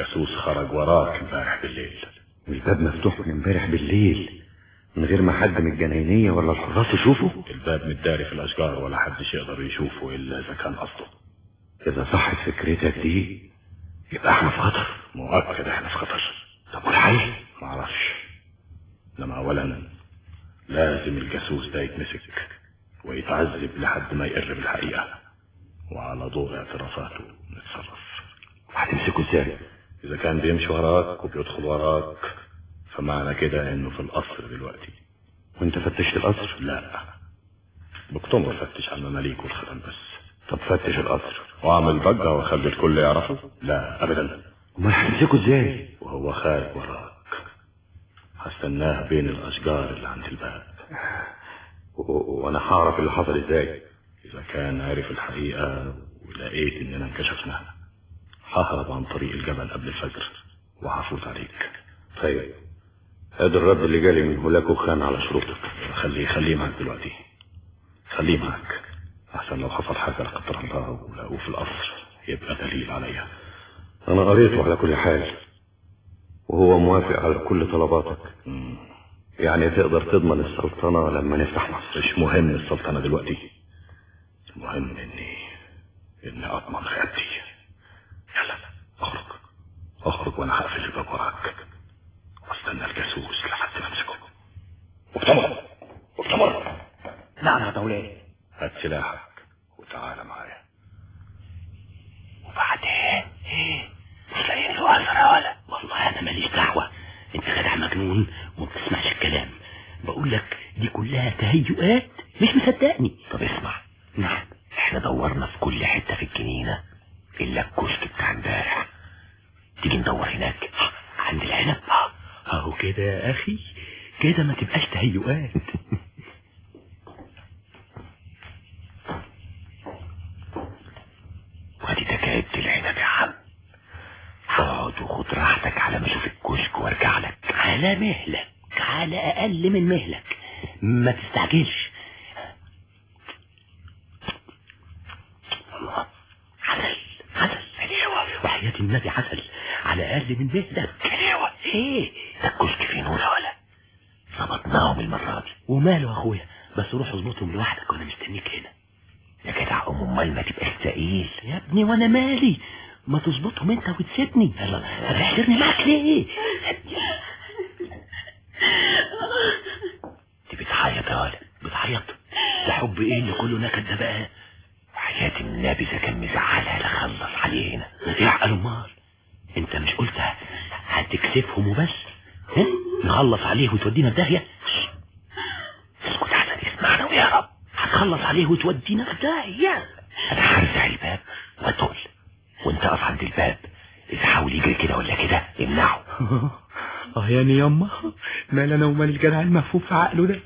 الجاسوس خرج وراك امبارح بالليل. والباب مفتوح من امبارح بالليل من غير ما حد من الجناينية ولا الحراس يشوفوا؟ الباب متداري في الاشجار ولا حدش يقدر يشوفه الا اذا كان قصده. اذا صحت فكرتك دي يبقى احنا في خطر. مؤكد احنا في خطر. طب والحل؟ معرفش، انما اولا لازم الجاسوس ده يتمسك ويتعذب لحد ما يقر بالحقيقة، وعلى ضوء اعترافاته نتصرف. هتمسكه ازاي؟ اذا كان بيمشي وراك وبيدخل وراك فمعنى كده انه في القصر دلوقتي. وانت فتشت القصر؟ لا، بكتم فتش على المماليك والخدم بس. طب فتش القصر واعمل ضجة واخلي الكل يعرفه؟ لا ابدا. امال هتمسكه ازاي؟ وهو خارج وراك هستناه بين الاشجار اللي عند الباب. وانا هعرف اللي حصل ازاي؟ اذا كان عارف الحقيقة ولقيت اننا انكشفنا ههرب عن طريق الجبل قبل الفجر وهفوت عليك. طيب هذا الرد اللي جالي من هولاكو خان على شروطك. خليه معك دلوقتي، خليه معك احسن لو حصل حاجة لا قدر الله ولقوه في القصر يبقى دليل عليا. انا قريته على كل حال وهو موافق على كل طلباتك. يعني تقدر تضمن السلطنة لما نفتح مصر. مش مهم السلطنة دلوقتي، المهم اني اضمن رقبتي. يلا اخرج وانا هقفل الباب وراك واستنى الجاسوس لحد ما امسكه. مؤتمر. نعم يا مولاي. هات سلاحك وتعالى معايا. وبعدين مش لاقيين له اثر يا ولا؟ والله انا ماليش دعوه، انت جدع مجنون وما بتسمعش الكلام. بقول لك دي كلها تهيؤات، مش مصدقني. طب اسمع. نعم. احنا دورنا في كل حته في الجنينه الا الكشك بتاع امبارح. تيجي ندور هناك عند العنب. اهو كده يا اخي، كده ما تبقاش تهيؤات. وادي تكايبة العنب يا عم. اقعد وخد راحتك على ما اشوف الكشك وارجع لك. على مهلك، على اقل من مهلك، ما تستعجلش. عسل حلوة، وحياة النبي عسل على اقل من مهلك. حلوة ايه ده؟ الكشك فيه نور ولا؟ ظبطناهم المرة دي. وماله يا اخويا، بس روح اظبطهم لوحدك وانا مستنيك هنا. يا جدع امال ما تبقاش تقيل يا ابني، وانا مالي، ما تظبطهم انت وتسيبني. يلا هتحشرني معاك ليه؟ انت بتعيط يا ولد؟ بتعيط؟ ده حب ايه اللي كله نكد ده بقى؟ وحياة النبي اذا كان مزعلها لخلص عليه هنا. يعقل امال؟ انت مش قلت هتكسفهم وبس؟ نخلص عليه وتودينا في داهيه؟ اسكت عشان يسمعنا ويا رب. هتخلص عليه وتودينا في داهيه. انا هرزع الباب وادخل وانت اقف عند الباب. اذا حاول يجري كده ولا كده امنعه. يعني ياما مال انا ومال الجدع المفهوم في عقله ده.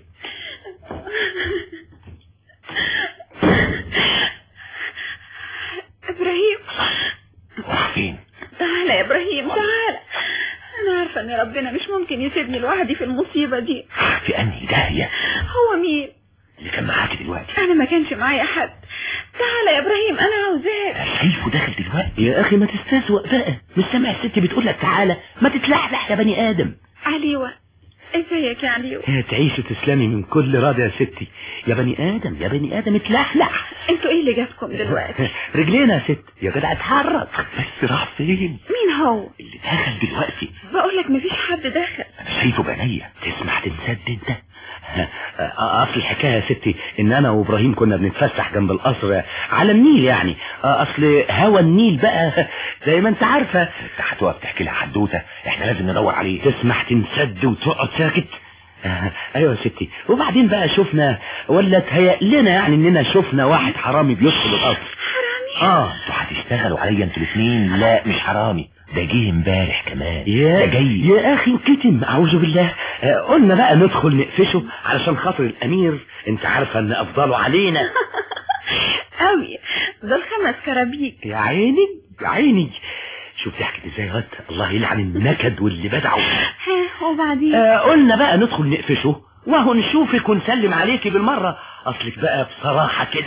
ابراهيم راح فين؟ تعالى يا ابراهيم تعالى. انا عارفه ان ربنا مش ممكن يسيبني لوحدي في المصيبه دي. في انهي داهيه؟ هو مين اللي كان معاك دلوقتي؟ انا ما كانش معايا حد. تعالى يا ابراهيم انا عاوزاك. شايفه داخل دلوقتي. يا اخي ما تستسوق بقى، مش سامع الست بتقول لك تعالى؟ ما تتلحلح يا بني ادم. عليوه ازيك يا عليوه؟ تعيش وتسلمي من كل راضي يا ستي. يا بني ادم يا بني ادم اتلحلح. انتوا ايه اللي جابكم دلوقتي؟ رجلينا يا ست. يا جدع اتحرك. بس راح فين؟ مين هو اللي دخل دلوقتي؟ بقول لك مفيش حد دخل. انا شايفه بعينيا. تسمع تنسد انت؟ اصل الحكايه يا ستي ان انا وابراهيم كنا بنتفسح جنب القصر على النيل يعني. اصل هوا النيل بقى زي ما انت عارفه. انت هتقف تحكي لها حدوته، احنا لازم ندور عليه. تسمح تنسد وتقعد ساكت؟ ايوه يا ستي. وبعدين بقى شفنا ولا تهيأ لنا يعني اننا شفنا واحد حرامي بيدخل القصر. حرامي؟ انتوا هتشتغلوا عليا انتوا الاثنين. لا مش حرامي، ده جه امبارح كمان. ده جاي يا اخي انكتم. اعوذ بالله. قلنا بقى ندخل نقفشه علشان خاطر الامير، انت عارفه ان افضله علينا. قوي دول 5 كرابيك. يا عيني يا عيني. شوف ضحكت ازاي غد. الله يلعن النكد واللي بدعوا. وبعدين قلنا بقى ندخل نقفشه وهو نشوفك ونسلم عليكي بالمره. اصلك بقى بصراحه كده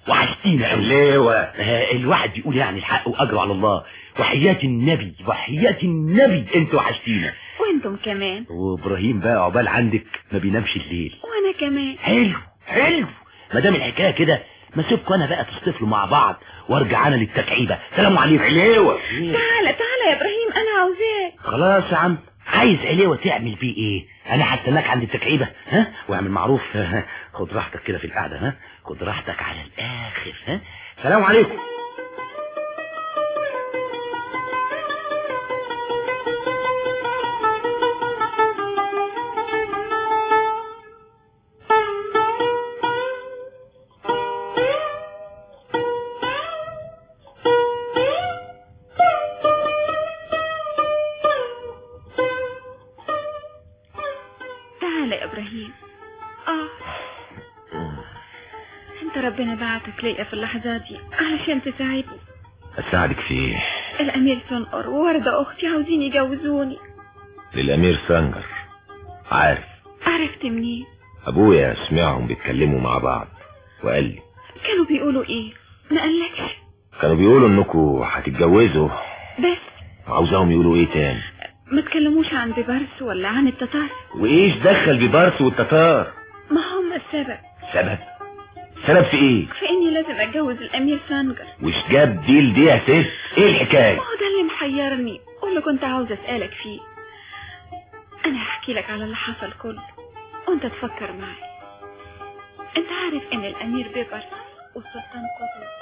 وحشتينا قوي. حلوة. الواحد يقول يعني الحق واجره على الله، وحياة النبي وحياة النبي انتوا وحشتينا. وانتم كمان. وابراهيم بقى عقبال عندك ما بينامش الليل. وانا كمان. حلو ما دام الحكايه كده، ما سيبكم انا بقى تصطفلوا مع بعض وارجع انا للتكعيبه. سلام عليكم. حلوة. تعالى يا ابراهيم، انا عاوزاك. خلاص يا عم، عايز عليوة تعمل بيه ايه؟ انا هستناك عند التكعيبه. واعمل معروف. خد راحتك كده في القعده. خد راحتك على الاخر. سلام عليكم. ربنا بعتك ليا في اللحظات دي علشان تساعدني. اساعدك في ايه؟ الامير سنقر ووردة اختي عاوزين يجوزوني للامير سنجر. عرفت منين؟ ابويا سمعهم بيتكلموا مع بعض وقال لي. كانوا بيقولوا ايه؟ ما قالكش؟ كانوا بيقولوا انكم هتتجوزوا، بس عاوزاهم يقولوا ايه تاني؟ ما تكلموش عن بيبرس ولا عن التتار. وايش دخل بيبرس والتتار؟ ما هم السبب. سبب في ايه؟ في اني لازم اتجوز الامير سانجر. وش جاب دي يا ست؟ ايه الحكايه؟ ما هو ده اللي محيرني واللي كنت عاوز اسالك فيه. انا هحكي لك على اللي حصل كله وانت تفكر معي. انت عارف ان الامير بيبرس والسلطان قطز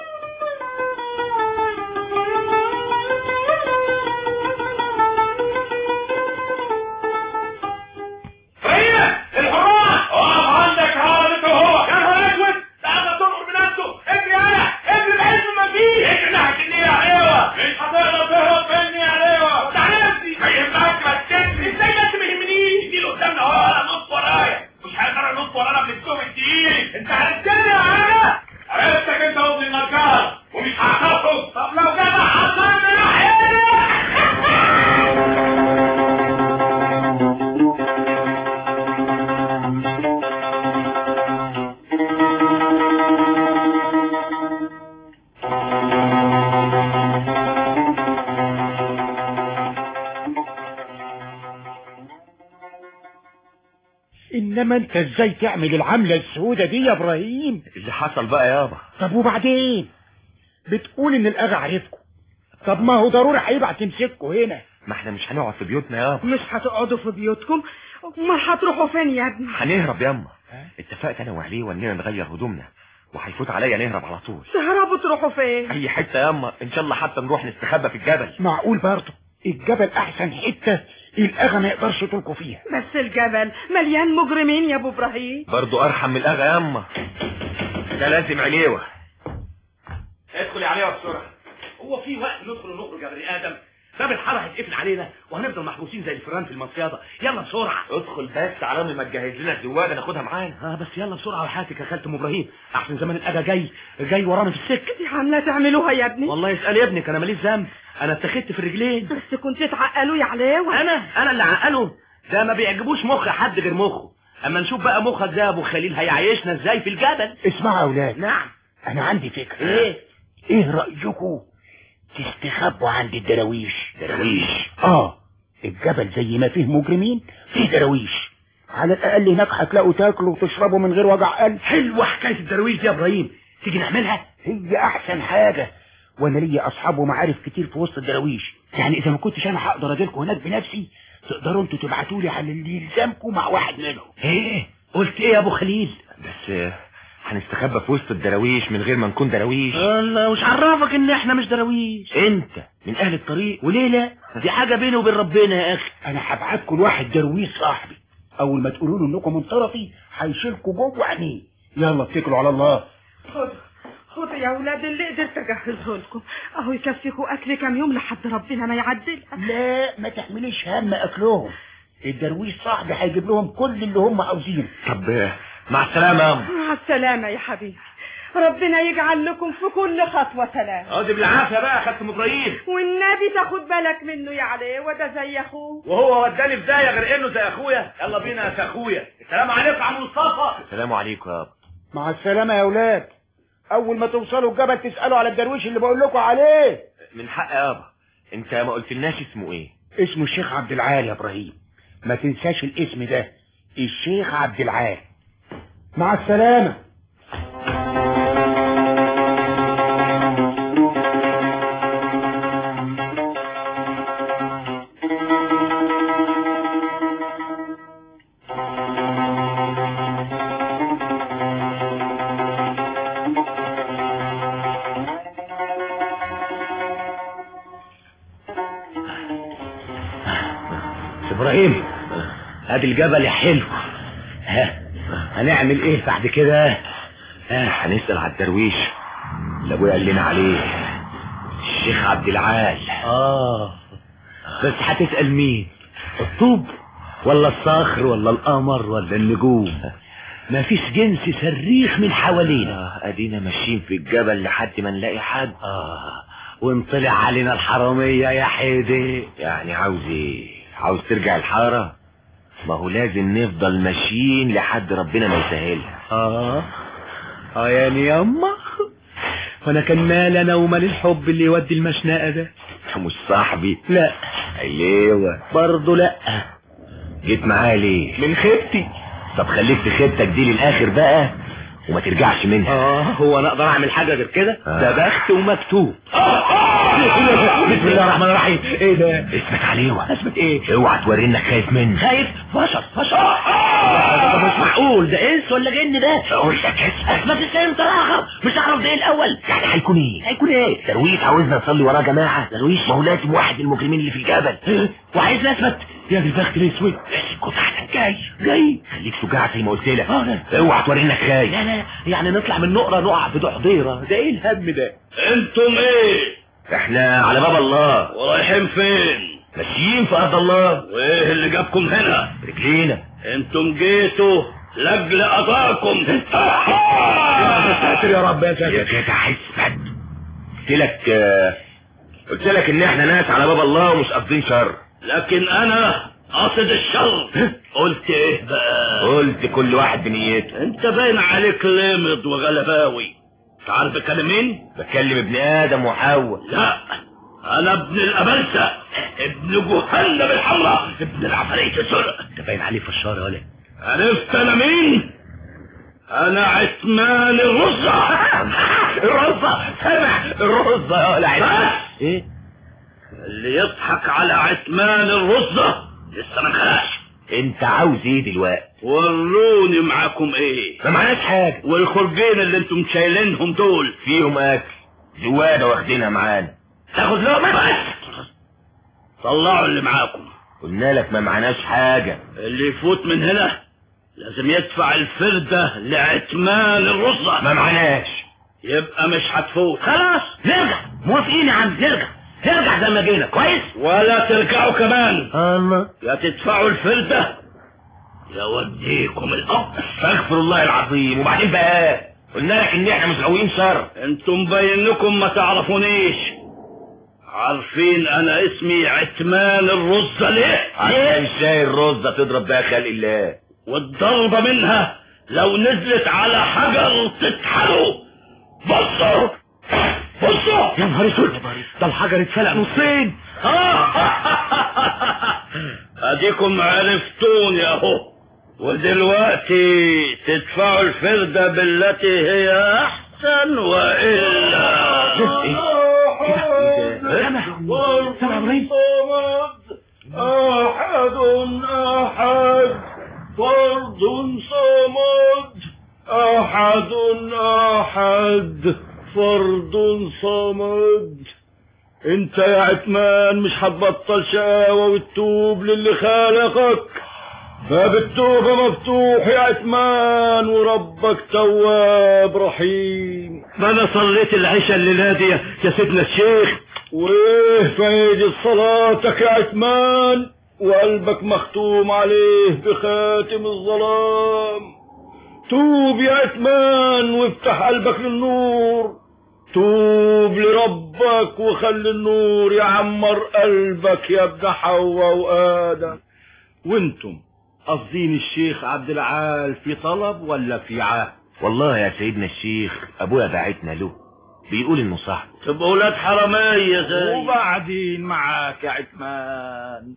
انما انت ازاي تعمل العملة السودة دي يا ابراهيم؟ اللي حصل بقى يابا. طب وبعدين بتقول ان الاغا عرفكم، طب ما هو ضروري هيبعت يمسككوا هنا. ما احنا مش هنقعد في بيوتنا يابا. مش هتقعدوا في بيوتكم؟ امال هتروحوا فين يا ابني؟ هنهرب ياما. اتفقت انا وعليه واننا نغير هدومنا وهيفوت عليا نهرب على طول. تهربوا تروحوا فين؟ اي حته ياما، ان شاء الله حتى نروح نستخبى في الجبل. معقول برضه الجبل احسن حته الاغا ما يقدرش يطلقوا فيها. بس الجبل مليان مجرمين يا ابو ابراهيم. برضه ارحم من الاغا ياما. ده لازم عليوه. ادخل عليوه بسرعه. هو في وقت ندخل ونخرج يا بني ادم؟ باب الحاره هيتقفل علينا وهنفضل محبوسين زي الفيران في المصياده. يلا بسرعه. ادخل بس على ما تجهز لنا الزواده ناخدها معانا. بس يلا بسرعه وحياتك يا خالة ام ابراهيم، احسن زمان الاغا جاي ورانا في السكه. دي عامله تعملوها يا ابني؟ والله اسال يا ابنك، انا ماليش ذنب، انا اتخذت في الرجلين. بس كنت تعقلوا يا علاوه. انا اللي عقله؟ ده ما بيعجبوش مخ حد غير مخه. اما نشوف بقى مخك ده ابو خليل هيعيشنا ازاي في الجبل. اسمعوا يا اولاد. نعم. انا عندي فكره. ايه رايكم تستخبوا عند الدراويش؟ دراويش؟ الجبل زي ما فيه مجرمين فيه دراويش، على الاقل هناك هتلاقوا تاكلوا وتشربوا من غير وجع قلب. حلوه حكايه الدراويش دي يا ابراهيم، تيجي نعملها؟ هي احسن حاجه، وانا ليا اصحاب ومعارف كتير في وسط الدراويش، يعني اذا ما كنتش انا هقدر اجيلكم هناك بنفسي تقدروا انتوا تبعتوا لي على اللي يلزمكم مع واحد منهم. ايه قلت ايه يا ابو خليل؟ بس هنستخبى في وسط الدراويش من غير ما نكون دراويش. الله، وش عرفك ان احنا مش دراويش؟ انت من اهل الطريق. وليه لا؟ دي حاجه بيني وبين ربنا يا اخي. انا هبعتكم لواحد درويش صاحبي، اول ما تقولوا له انكم من طرفي هيشيلكوا جوه عينيه. يلا اتكلوا على الله. خدوا يا اولاد اللي قدرت اجهزه لكم، اهو يكفيكوا اكل كام يوم لحد ربنا ما يعدلها. لا ما تحمليش هم اكلهم، الدرويش صاحبي هيجيب لهم كل اللي هم عاوزينه. طب مع السلامه يا مع السلامه يا حبيبي، ربنا يجعل لكم في كل خطوه سلام. اقعدي بالعافيه بقى يا خالة ام ابراهيم. والنبي تاخد بالك منه يا علي، وده زي اخوه. وهو وداني في داهيه غير انه زي اخويا. يلا بينا يا اخويا. السلام عليكم يا عم مصطفى. السلام عليكم يا ابا. مع السلامه يا اولاد. اول ما توصلوا الجبل تسالوا على الدرويش اللي بقول لكم عليه. من حق يابا، انت ما قلتلناش اسمه ايه؟ اسمه الشيخ عبد العال يا ابراهيم، ما تنساش الاسم ده، الشيخ عبد العال. مع السلامة. ابراهيم ادي الجبل يا حلو، هنعمل ايه بعد كده؟ هنسأل على الدرويش اللي ابويا قال لنا عليه، الشيخ عبد العال. بس هتسأل مين؟ الطوب ولا الصخر ولا القمر ولا النجوم؟ مفيش جنس صريخ من حوالينا. ادينا ماشيين في الجبل لحد ما نلاقي حد. ونطلع علينا الحرامية يا حيدي. يعني عاوز ايه؟ عاوز ترجع الحارة؟ ما هو لازم نفضل ماشيين لحد ربنا ما يسهلها. يعني ياما وانا كان مال انا ومال الحب اللي يودي المشنقة ده؟ مش صاحبي؟ لا. ايوه برضه لا. جيت معايا ليه؟ من خيبتي. طب خليك في خيبتك دي للاخر بقى وما ترجعش منها. هو انا اقدر اعمل حاجة غير كده؟ ده بخت ومكتوب. بسم الله الرحمن الرحيم. ايه ده؟ اثبت عليه. اثبت ايه؟ اوعى تورينا خايف منه. خايف؟ فشر. ده مش معقول، ده انس ولا جن ده؟ اقول لك اثبت ازاي انت اخر؟ مش هعرف ده ايه الاول؟ يعني هيكون ايه؟ درويش عاوزنا نصلي وراه جماعة. درويش؟ ما هو لازم واحد من المجرمين اللي في الجبل. وعايز اثبت؟ يا دي البخت الاسود. كنت احسن جاي. خليك شجاع زي ما قلت لك. اوعى تورينا خايف. لا يعني نطلع من نقرة نقع في ضحضيرة. ده ايه الهم ده؟ انتم ايه؟ احنا على باب الله. ورايحين فين؟ ماشيين في ارض الله. وايه اللي جابكم هنا؟ رجلينا. انتم جيتوا لاجل قضاكم. يا ساتر يا رب يا ساتر. يا جدع اثبت. قلت لك ان احنا ناس على باب الله ومش قاصدين شر. لكن انا قاصد الشر. قلت ايه بقى؟ قلت كل واحد بنيته. انت باين عليك لامض وغلباوي. تعرف بكلم مين؟ بكلم ابن ادم وحواء. لا، انا ابن الابلسة، ابن جهنم الحمراء، ابن العفاريت السرق. انت باين عليه فشار يا ولد. عرفت انا مين؟ انا عثمان الرزة. سمع الرزة يا ولد. ايه اللي يضحك على عثمان الرزة لسه ما انخلقش. انت عاوز ايه دلوقتي؟ وروني معاكم ايه. ما معناش حاجة. والخرجين اللي انتم شايلينهم دول فيهم اكل، زوادة واخدينها معانا. تاخد لقمة بس. طلعوا اللي معاكم. قلنا لك ما معناش حاجة. اللي يفوت من هنا لازم يدفع الفردة لعثمان الرزة. ما معناش. يبقى مش هتفوت. خلاص نرجع. موافقين يا عم. نرجع زي ما جينا. كويس. ولا ترجعوا كمان. الله. يا تدفعوا الفردة يا وديكم الأرض. استغفر الله العظيم. وبعدين بقى قلنا لك ان احنا مش غاويين شر. انتم باينكم ما تعرفونيش. عارفين انا اسمي عثمان الرزة ليه؟ عشان شاي الرزة تضرب بها خلق الله، والضربة منها لو نزلت على حجر تتحلوا. بصوا يا نهار اسود، ده الحجر اتفلق نصين. اديكم عرفتوني اهو، ودلوقتي تدفعوا الفردة بالتي هي احسن والا سمع ابراهيم. احد فرد صمد. احد فرد صمد. انت يا عثمان مش هتبطل شقاوة وتتوب للي خالقك. باب التوبة مفتوح يا عثمان، وربك تواب رحيم. ما انا صليت العشاء الليلة دي يا سيدنا الشيخ. وايه فايدة صلاتك يا عثمان وقلبك مختوم عليه بخاتم الظلام؟ توب يا عثمان وافتح قلبك للنور. توب لربك وخلي النور يعمر قلبك يا ابن حواء وآدم. وانتم قصدين الشيخ عبد العال في طلب ولا في عهد؟ والله يا سيدنا الشيخ ابويا باعتنا له، بيقول انه صاحبه. تبقوا ولاد حرامية زي. وبعدين معاك يا عثمان.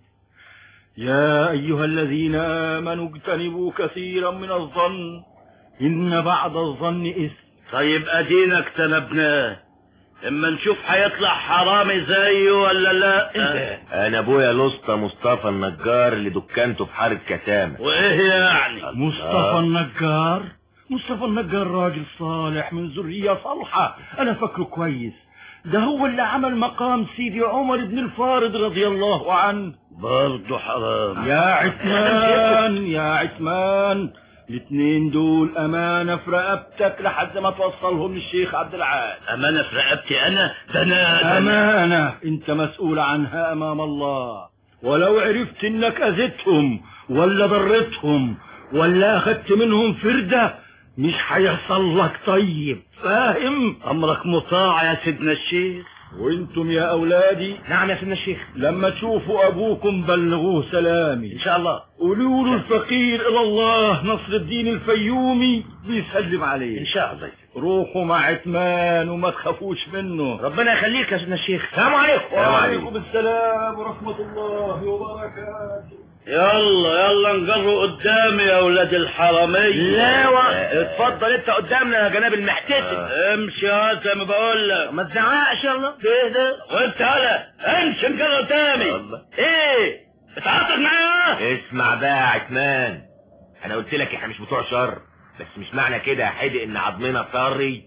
يا أيها الذين آمنوا اجتنبوا كثيرا من الظن إن بعض الظن إثم. طيب ادينا اجتنبناه، اما نشوف هيطلع حرامي زيه ولا لا. انا ابويا الاسطى مصطفى النجار اللي دكانته في حارة كتامة. وايه يعني؟ مصطفى النجار؟ مصطفى النجار راجل صالح من ذرية صالحة، انا فاكره كويس. ده هو اللي عمل مقام سيدي عمر بن الفارض رضي الله عنه. برضه حرام. يا عثمان يا عثمان، الاثنين دول امانة في رقبتك لحد ما توصلهم للشيخ عبد العال. امانة في رقبتي انا؟ ده انا امانة انت مسؤول عنها امام الله، ولو عرفت انك اذيتهم ولا ضرتهم ولا اخدت منهم فردة مش هيحصل لك طيب، فاهم؟ امرك مطاع يا سيدنا الشيخ. وانتم يا اولادي. نعم يا سيدنا الشيخ. لما تشوفوا ابوكم بلغوه سلامي ان شاء الله. قولوا له الفقير الى الله نصر الدين الفيومي بيسلم عليه ان شاء الله. روحوا مع عثمان وما تخافوش منه. ربنا يخليك يا سيدنا الشيخ. السلام عليكم. وعليكم السلام ورحمة الله وبركاته. يلا نجروا قدامي يا ولاد الحرامية. لا اتفضل انت قدامنا يا جناب المحتسب. امشي يا زي ما بقول لك. ما تزعقش يلا. كده وانت هلا امشي نجروا قدامي. ايه اتعاطف معايا؟ اسمع بقى يا عثمان، انا قلت لك احنا مش بتوع شر، بس مش معنى كده يا حدق ان عضمنا طري.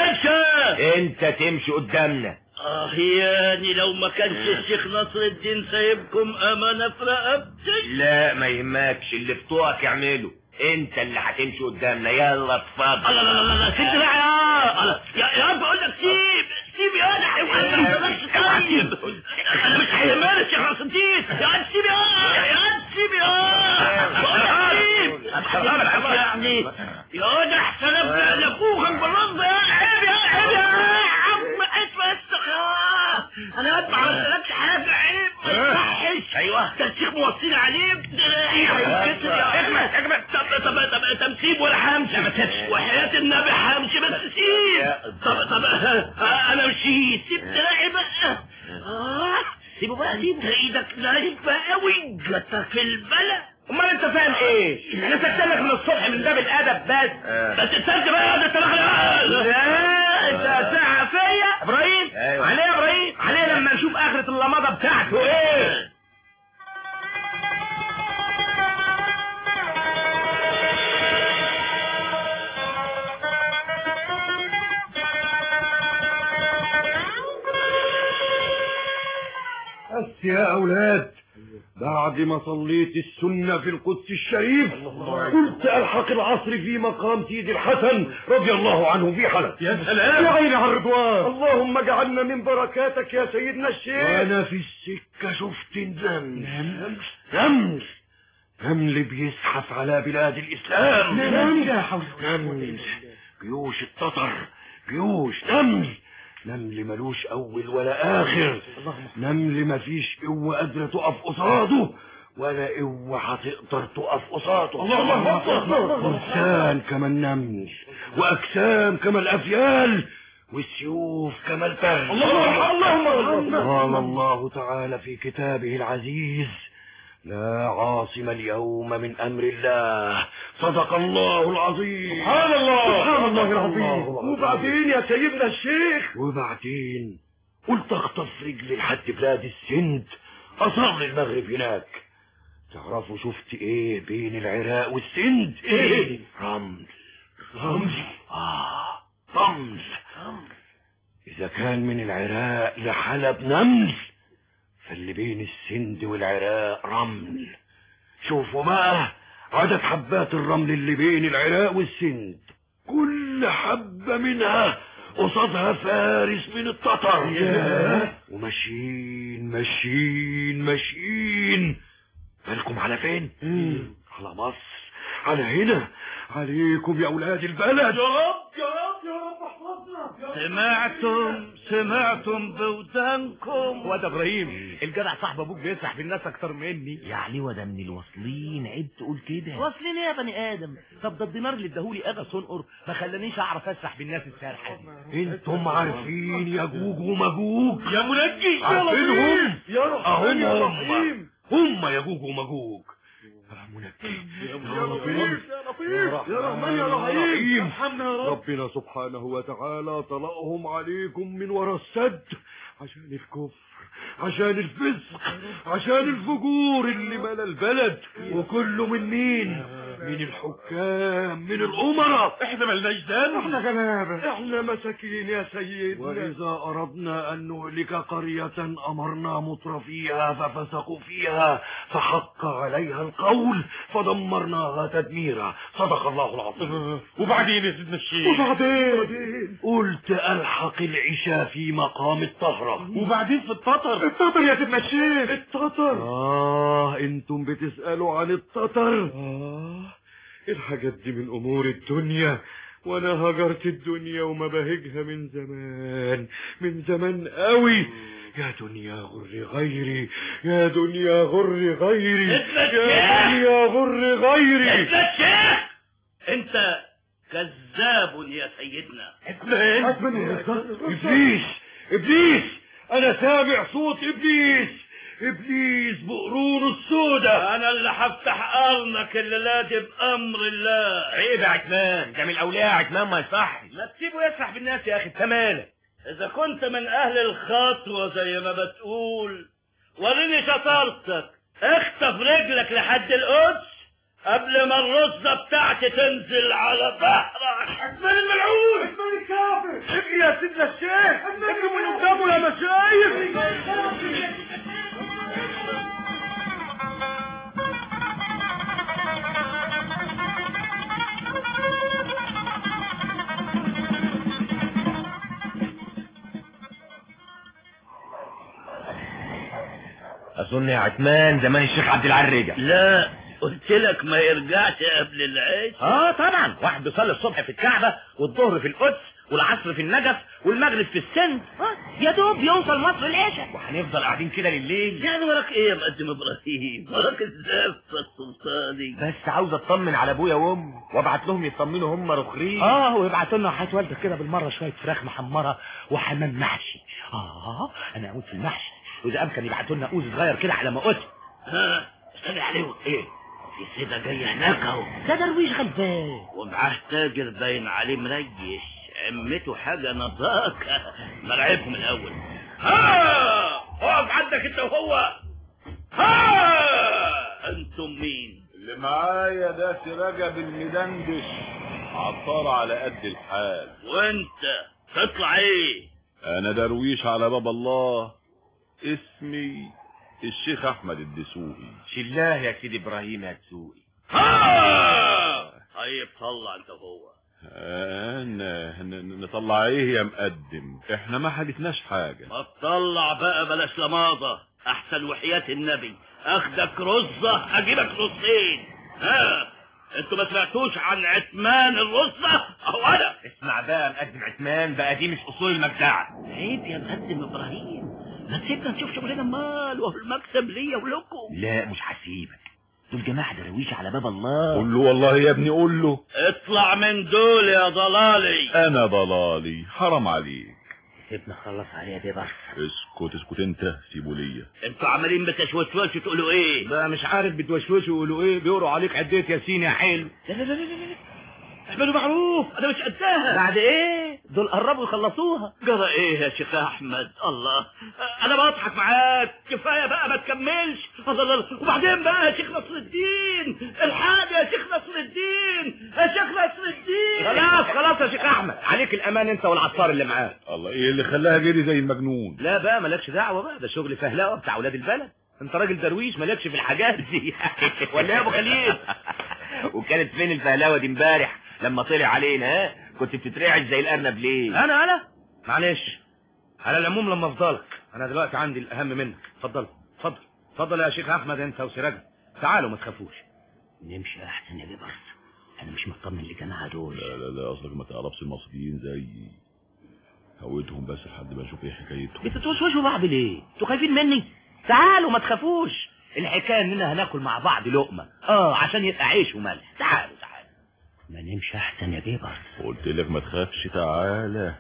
انت تمشي قدامنا. يعني لو ما كانش الشيخ نصر الدين سايبكم امانة في رقبتي. لا ما يهمكش، اللي بتوعك اعمله، انت اللي هتمشي قدامنا. يلا اتفضل. لا سيب بقى يا بقول لك سيب يا انا طيب انا مش هيمارس الشيخ نصر الدين. يا سيب يعني يا ده احسن ابدا لابوهم بالرضا. يا عيب يا عم اسمع انا اتبع ما قلتلكش حاجه. عيب ما يصحش. ايوه ده الشيخ موصيني عليه. اجمل طب تمسيب ولا همشي؟ لا ما تسيبش وحياة النبي همشي بس سيب. طب انا مشيت. سيب تلاقي بقى. سيبه بقى سيبه. ايدك ناشفه قوي جاتك البلا. امال انت فاهم ايه؟ انا سكتلك من الصبح من باب الادب بس تسكت بقى يا ده لا انت ساعة فيا ابراهيم. أيوة. عليه يا ابراهيم عليه لما نشوف اخرة اللمضة بتاعته ايه. بس يا اولاد، بعد ما صليت السنة في القدس الشريف قلت الحق العصر في مقام سيدي الحسن رضي الله عنه في حلب. يا سلام يا عيني على الرضوان. اللهم اجعلنا من بركاتك يا سيدنا الشيخ. وانا في السكة شفت نمل بيزحف على بلاد الاسلام. نمل جيوش التتر، جيوش نمل ملوش اول ولا اخر. نمل مفيش قوة قادرة تقف قصاده ولا قوة هتقدر تقف قصاده. الله اكبر. فرسان كما النمل، واجسام كما الافيال، والسيوف كما الفهد. اللهم قال الله تعالى في كتابه العزيز: لا عاصم اليوم من امر الله. صدق الله العظيم. سبحان الله العظيم. وبعدين يا سيدنا الشيخ، وبعدين قلت اخطف رجلي لحد بلاد السند اصلي المغرب هناك. تعرفوا شفت ايه بين العراق والسند؟ ايه؟ رمل. رمل. اذا كان من العراق لحلب نمل، فاللي بين السند والعراق رمل. شوفوا بقى عدد حبات الرمل اللي بين العراق والسند، كل حبة منها قصادها فارس من التتر. وماشيين بالكم على فين؟ على مصر، على هنا، عليكم يا اولاد البلد. يا سمعتم بودانكم. واد ابراهيم الجدع صاحب ابوك بيسرح بالناس اكتر مني. يعني وده من الواصلين عيب تقول كده. واصلين ايه يا بني ادم؟ طب ده الدينار اللي اداهولي اجا صنقر ما خلانيش اعرف اسرح بالناس السارحه دي. انتم عارفين ياجوج وماجوج يا منجي عارفينهم؟ اهم هم ياجوج وماجوج. يا رحمن يا رحيم ارحمنا يا رب. ربنا سبحانه وتعالى طلقهم عليكم من ورا السد عشان الكفر، عشان الفسق، عشان الفجور اللي ملا البلد. وكله من مين؟ من الحكام، من الأمراء. احنا ملناش ذنب، احنا غلابة، احنا مساكين يا سيدنا. وإذا أردنا أن نهلك قرية أمرنا مترفيها ففسقوا فيها فحق عليها القول فدمرناها تدميرا. صدق الله العظيم. وبعدين يا سيدنا الشيخ؟ وبعدين قلت ألحق العشاء في مقام الطهرة. وبعدين في التتر يا سيدنا الشيخ. التتر انتم بتسألوا عن التتر. الحاجات دي من امور الدنيا، وانا هجرت الدنيا ومباهجها من زمان، من زمان قوي. يا دنيا غر غيري، يا دنيا غر غيري، يا دنيا غر غيري. الشيخ انت كذاب يا سيدنا. ابليس ابليس، انا سامع صوت ابليس، ابليس بقرونه السوداء. انا اللي هفتح قرنك الليله دي بامر الله. عيب يا عثمان، ده من الاولياء يا عثمان، ما يصحش. ما تسيبه يسرح بالناس يا اخي، انت مالك؟ اذا كنت من اهل الخطوه زي ما بتقول وريني شطارتك. اخطف رجلك لحد القدس قبل ما الرزه بتاعتي تنزل على ظهرك. عثمان الملعون، عثمان الكافر. اجري يا سيدنا الشيخ، اجري من قدامه يا مشايخ. اظن يا عثمان زمان الشيخ عبد العال رجع. لا قلت لك ما يرجعش قبل العشاء. طبعا، واحد بيصلي الصبح في الكعبه والظهر في القدس والعصر في النجف والمغرب في السند، يا دوب يوصل مصر العشاء. وهنفضل قاعدين كده لليل؟ يعني وراك ايه يا مقدم ابراهيم؟ وراك الزفه السلطاني. بس عاوز اطمن على ابويا وامي وابعت لهم يطمنوا هم رخرين. ويبعتوا لنا حياه والدك كده بالمره شويه فراخ محمره وحمام محشي. انا اموت في المحشي. واذا امكن يبعتوا لنا قوز صغير كده على ما قلت. استنى عليهم. ايه في سيده جايه هناك اهو. ده درويش غلبان ومعاه تاجر باين عليه مريش، عمته حاجه نضاكه. مرعبهم الاول. اقف عندك انت وهو. انتم مين؟ اللي معايا ده سراجة بالمدندش، عطار على قد الحال. وانت تطلع ايه؟ انا درويش على باب الله، اسمي الشيخ احمد الدسوقي. شلاه يا سيدي ابراهيم يا دسوقي. طيب طلع انت وهو. نطلع ايه يا مقدم؟ احنا ما حدثناش حاجة. ما تطلع بقى، بلاش لماضة احسن وحياة النبي اخدك رزة اجيبك رزين. انتوا ما سمعتوش عن عثمان الرزة؟ اهو انا. اسمع بقى مقدم عثمان، بقى دي مش اصول المجدعة. عيب يا مقدم ابراهيم، ما تسيبنا نشوف شغلنا مال وهو المكسب ليا ولكم. لا مش هسيبك، دول جماعة درويش على باب الله. قول له والله يا ابني، قول له. اطلع من دول يا ضلالي. انا ضلالي؟ حرام عليك. سيبنا خلص عليها دي بس. اسكت انت، سيبوا ليا. انتوا عمالين بتشوشوشوا تقولوا ايه؟ بقى مش عارف بتوشوشوا يقولوا ايه، بيقروا عليك عديت ياسين يا حلو. لا اعملوا معروف، انا مش قدها. بعد ايه؟ دول قربوا يخلصوها. جرى ايه يا شيخ احمد؟ الله، انا بضحك معاك، كفايه بقى ما تكملش. الله وبعدين بقى يا شيخ نصر الدين، الحاجه يا شيخ نصر الدين، يا شيخ نصر الدين. خلاص يا شيخ احمد، عليك الامان انت والعطار اللي معاك. الله، ايه اللي خلاها جري زي المجنون؟ لا بقى مالكش دعوه بقى، ده شغل فهلاوه بتاع اولاد البلد. انت راجل درويش مالكش في الحاجات دي. ولا يا ابو خليل؟ وكانت فين الفهلاوه دي امبارح لما طلع علينا؟ كنت بتترعش زي الارنب ليه؟ انا معلش، على العموم لما افضلك، انا دلوقتي عندي الاهم منك. اتفضل يا شيخ احمد انت وسراج، تعالوا ما تخافوش. نمشي احسن يا جبرت، انا مش مطمن للجماعه دول. لا لا لا، اصلك ما تعرفش المصريين زيي. هودهم بس لحد ما اشوف ايه حكايتهم. بتتوشوشوا بعض ليه؟ انتوا خايفين مني؟ تعالوا ما تخافوش، الحكايه اننا هناكل مع بعض لقمه عشان يبقى عيش وملح. تعالوا ما نمشي احسن يا بيبرس. قلت لك ما تخافش، تعالى.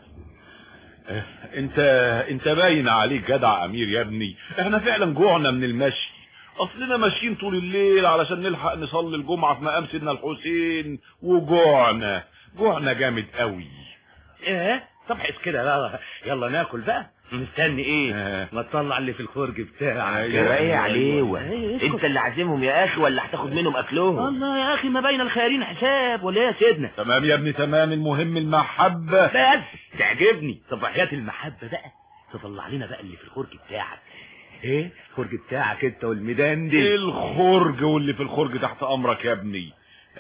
انت باين عليك جدع امير يا ابني. احنا فعلا جوعنا من المشي، اصلنا ماشيين طول الليل علشان نلحق نصلي الجمعة في مقام سيدنا الحسين، وجوعنا جامد قوي. طب حس كده، يلا ناكل بقى. مستني ايه؟ ما تطلع اللي في الخرج بتاعك. ايه عليه؟ انت اللي عازمهم يا اخي ولا هتاخد منهم اكلهم؟ الله يا اخي، ما بين الخيارين حساب ولا ايه يا سيدنا؟ تمام يا ابني تمام، المهم المحبة بس تعجبني. طب وحياة المحبة بقى تطلع لنا بقى اللي في الخرج بتاعك. ايه الخرج بتاعك انت والميدان دي؟ ايه الخرج واللي في الخرج تحت امرك يا ابني.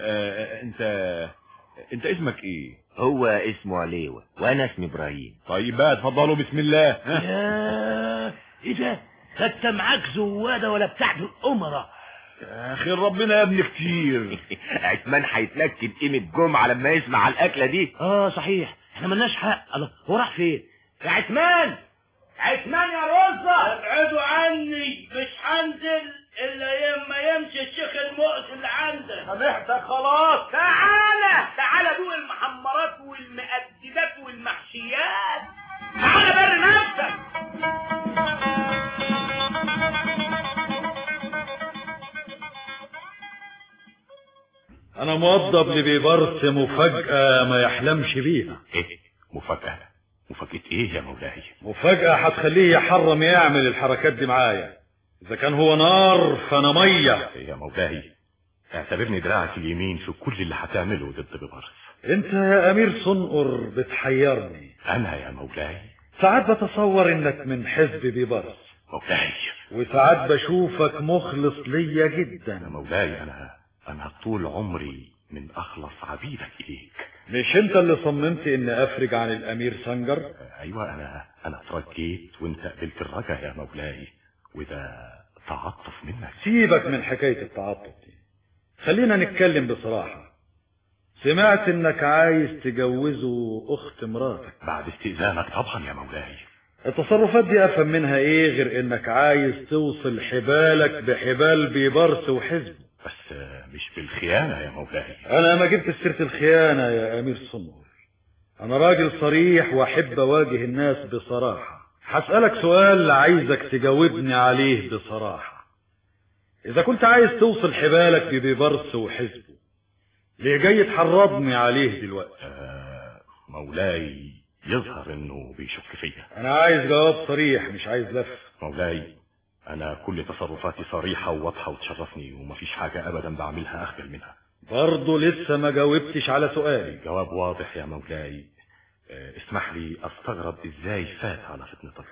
انت اسمك ايه؟ هو اسمه عليوة وانا اسمي ابراهيم. طيب بقى اتفضلوا بسم الله. ايه ده؟ خدت معاك زوادة ولا بتاعت الامرة؟ يا اخي ربنا يا ابني كتير. عثمان هيتنكد قيمة جمعة لما يسمع على الاكلة دي. صحيح، احنا ملناش حق. الله، هو راح فين؟ يا عثمان يا رزة، ابعدوا عني، مش هنزل الا لما يمشي الشيخ المؤس اللي عندك. سامحتك خلاص. تعالى دوق المحمرات والمقددات والمحشيات. تعالى بر نفسك. انا موظف لبيبرس مفاجأة ما يحلمش بيها. ايه مفاجأة ايه يا مولاي؟ مفاجأة هتخليه يحرم يعمل الحركات دي معايا. اذا كان هو نار فانا مية. يا مولاي اعتبرني دراعك اليمين في كل اللي هتعمله ضد بيبرس. انت يا امير صنقر بتحيرني. انا يا مولاي ساعات بتصور انك من حزب بيبرس مولاي، وساعات بشوفك مخلص ليا جدا. يا مولاي انا طول عمري من اخلص عبيدك اليك. مش انت اللي صممت ان افرج عن الامير سنجر؟ ايوه انا ترجيت وانت قبلت الرجا يا مولاي، وده تعاطف منك. سيبك من حكاية التعاطف دي، خلينا نتكلم بصراحة. سمعت انك عايز تجوزه اخت مراتك. بعد استئذانك طبعا يا مولاي. التصرفات دي افهم منها ايه غير انك عايز توصل حبالك بحبال بيبرس وحزبه؟ بس مش بالخيانة يا مولاي. انا ما جبت سيرة الخيانة يا امير صنور، انا راجل صريح واحب اواجه الناس بصراحة. هسألك سؤال عايزك تجاوبني عليه بصراحة. اذا كنت عايز توصل حبالك ببيبرس وحزبه، ليه جاي تحرضني عليه دلوقتي؟ مولاي يظهر انه بيشك فيا. انا عايز جواب صريح مش عايز لف. مولاي انا كل تصرفاتي صريحة وواضحة وتشرفني، ومفيش حاجة ابدا بعملها اخجل منها. برضه لسه ما جاوبتش على سؤالي. الجواب واضح يا مولاي. اسمح لي استغرب ازاي فات على فطنتك.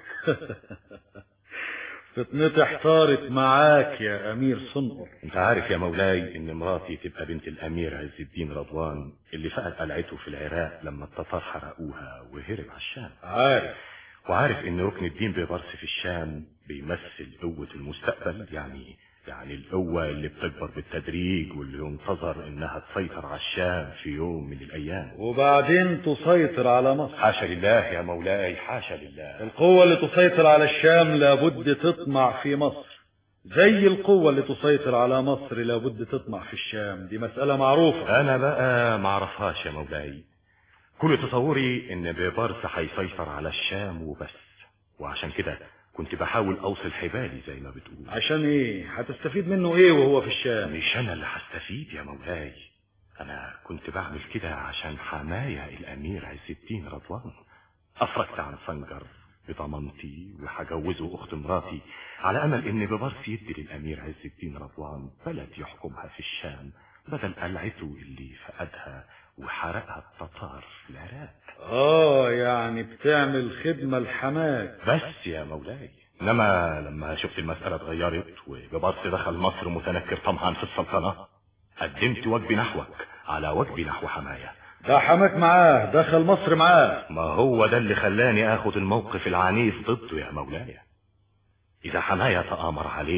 فطنتي احتارت معاك يا امير صنقر. انت عارف يا مولاي ان مراتي تبقى بنت الامير عز الدين رضوان اللي فقد قلعته في العراق لما التتار حرقوها وهرب على الشام. عارف. وعارف ان ركن الدين بيبرس في الشام بيمثل قوة المستقبل، يعني القوة اللي بتكبر بالتدريج واللي ينتظر انها تسيطر على الشام في يوم من الايام، وبعدين تسيطر على مصر. حاشا لله يا مولاي، حاشا لله. القوة اللي تسيطر على الشام لابد تطمع في مصر، زي القوة اللي تسيطر على مصر لابد تطمع في الشام. دي مسألة معروفة. انا بقى معرفهاش يا مولاي. كل تصوري ان بيبرس هيسيطر على الشام وبس، وعشان كده كنت بحاول اوصل حبالي زي ما بتقول. عشان ايه؟ هتستفيد منه ايه وهو في الشام؟ مش انا اللي هستفيد يا مولاي، انا كنت بعمل كده عشان حماية الامير عز الدين رضوان. افرجت عن سنجر بضمانتي وهجوزه اخت مراتي على امل ان بيبرس يدي للامير عز الدين رضوان بلد يحكمها في الشام بدل قلعته اللي فقدها وحرقها التتار في العراق. يعني بتعمل خدمة لحماك بس يا مولاي. انما لما شفت المسألة اتغيرت وبيبرس دخل مصر متنكر طمعا في السلطنة، قدمت واجبي نحوك على واجبي نحو حماية. ده حماك معاه، دخل مصر معاه. ما هو ده اللي خلاني اخد الموقف العنيف ضده يا مولاي. اذا حماية تآمر عليك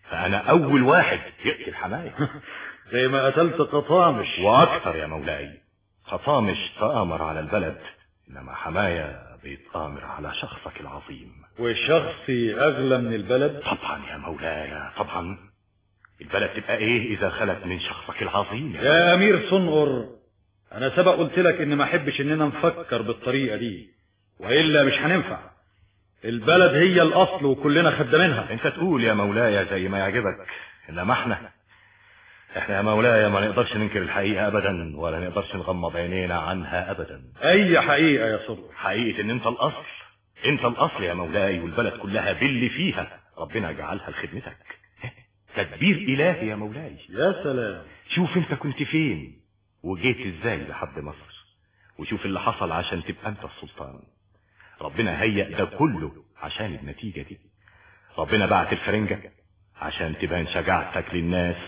فانا اول واحد يقتل حماية. زي ما قتلت قطامش واكثر يا مولاي. قطامش تآمر على البلد، انما حماية بيتآمر على شخصك العظيم. وشخصي اغلى من البلد؟ طبعا يا مولاي طبعا. البلد تبقى ايه اذا خلت من شخصك العظيم يا امير صنقر، انا سبق قلت لك ان ما احبش اننا نفكر بالطريقة دي، والا مش هننفع. البلد هي الاصل وكلنا خدامينها. انت تقول يا مولاي زي ما يعجبك، انما احنا يا مولاي ما نقدرش ننكر الحقيقة ابدا، ولا نقدرش نغمض عينينا عنها ابدا. اي حقيقة يا صنقر؟ حقيقة ان انت الاصل، انت الاصل يا مولاي، والبلد كلها باللي فيها ربنا جعلها لخدمتك. تدبير الهي يا مولاي. يا سلام. شوف انت كنت فين وجيت ازاي لحد مصر، وشوف اللي حصل عشان تبقى انت السلطان. ربنا هيأ ده كله عشان النتيجة دي. ربنا بعت الفرنجة عشان تبان شجاعتك للناس،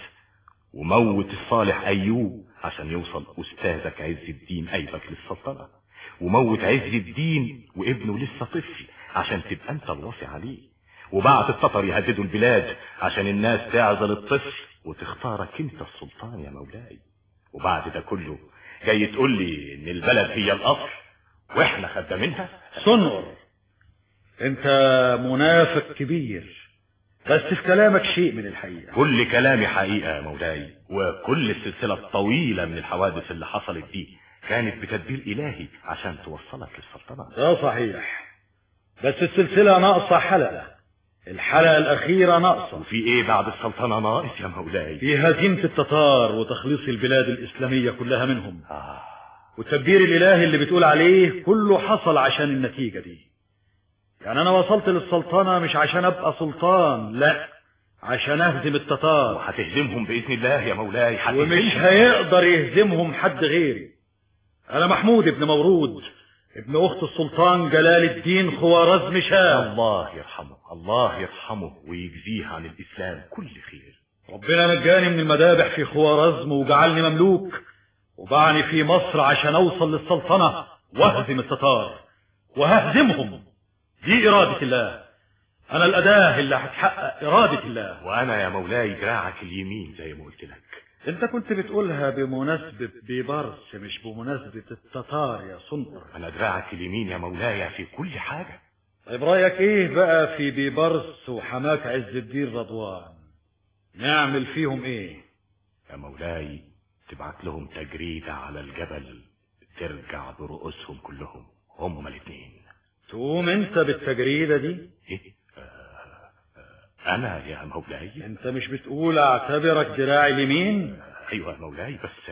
وموت الصالح ايوب عشان يوصل استاذك عز الدين ايبك للسلطنة، وموت عز الدين وابنه لسه طفل عشان تبقى انت الوصي عليه، وبعت التتر يهددوا البلاد عشان الناس تعزل الطفل وتختارك انت السلطان يا مولاي. وبعد ده كله جاي تقول لي ان البلد هي الاصل واحنا خدامينها؟ صنقر، انت منافق كبير، بس في كلامك شيء من الحقيقة. كل كلامي حقيقة يا مولاي، وكل السلسلة الطويلة من الحوادث اللي حصلت دي كانت بتدبير الهي عشان توصلك للسلطنة. ده صحيح، بس السلسلة ناقصة حلقة، الحلقة الأخيرة ناقصة. وفي ايه بعد السلطنة ناقص يا مولاي؟ في هزيمة التتار وتخليص البلاد الإسلامية كلها منهم. والتدبير الإلهي اللي بتقول عليه كله حصل عشان النتيجة دي. يعني أنا وصلت للسلطنة مش عشان أبقى سلطان، لا، عشان أهزم التتار. وهتهزمهم بإذن الله يا مولاي. ومش هيقدر يهزمهم حد غيري. أنا محمود ابن مورود، ابن أخت السلطان جلال الدين خوارزم شاه. الله يرحمه، الله يرحمه ويجزيه عن الإسلام كل خير. ربنا نجاني من المذابح في خوارزم وجعلني مملوك، وبعني في مصر عشان أوصل للسلطنة وأهزم التتار وههزمهم. دي إرادة الله، أنا الأداة اللي هتحقق إرادة الله. وأنا يا مولاي دراعك اليمين زي ما قلت لك. انت كنت بتقولها بمناسبة بيبرس مش بمناسبة التتار يا صنقر. انا دراعك اليمين يا مولاي في كل حاجة. طيب رأيك ايه بقى في بيبرس وحماك عز الدين رضوان؟ نعمل فيهم ايه؟ يا مولاي تبعت لهم تجريدة على الجبل ترجع برؤوسهم كلهم هم الاثنين. تقوم انت بالتجريدة دي؟ ايه؟ انا يا مولاي. انت مش بتقول اعتبرك دراعي اليمين؟ ايوه يا مولاي بس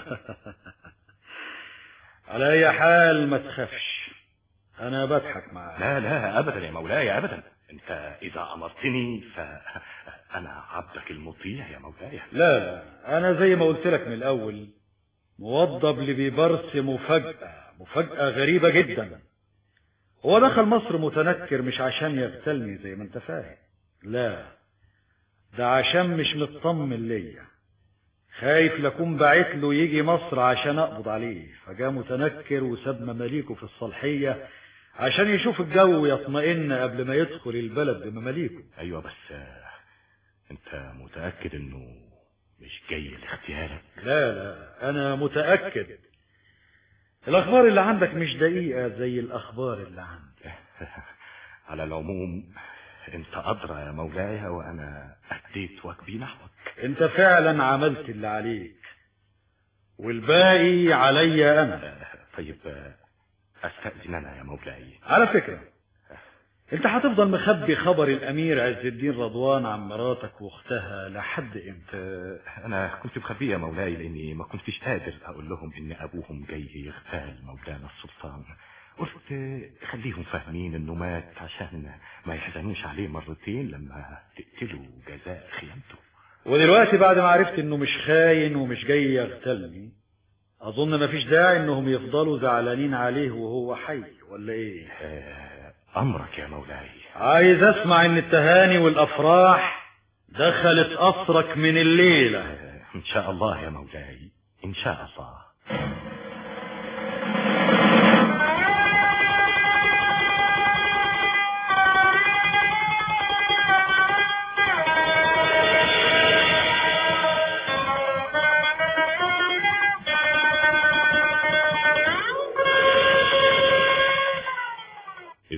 على اي حال ما تخافش، انا بضحك معاك. لا لا ابدا يا مولاي ابدا، انت اذا امرتني فانا عبدك المطيع يا مولاي. لا لا، انا زي ما قلت لك من الاول موضب لبيبرس مفاجأة غريبة جدا. هو دخل مصر متنكر مش عشان يغتالني زي ما انت فاهم، لا، ده عشان مش مطمن ليا، خايف لكون بعت له يجي مصر عشان اقبض عليه، فجاء متنكر وساب مماليكه في الصالحية عشان يشوف الجو يطمئن قبل ما يدخل البلد بمماليكه. ايوه بس انت متأكد انه مش جاي لاغتيالك؟ لا لا انا متأكد. الاخبار اللي عندك مش دقيقة زي الاخبار اللي عندي. على العموم انت ادرى يا مولاي، وانا اديت واجبي نحوك. انت فعلا عملت اللي عليك والباقي عليا انا. طيب استأذن انا يا مولاي. على فكرة انت هتفضل مخبي خبر الامير عز الدين رضوان عن مراتك واختها لحد امتى؟ انا كنت مخبيه يا مولاي لاني ما كنتش قادر اقول لهم ان ابوهم جاي يغتال مولانا السلطان. قلت خليهم فاهمين انه مات عشان ما يحزنوش عليه مرتين لما تقتلوا جزاء خيانته. ودلوقتي بعد ما عرفت انه مش خاين ومش جاي يغتالني، اظن ما فيش داعي انهم يفضلوا زعلانين عليه وهو حي، ولا ايه؟ امرك يا مولاي. عايز اسمع ان التهاني والافراح دخلت قصرك من الليلة. ان شاء الله يا مولاي ان شاء الله.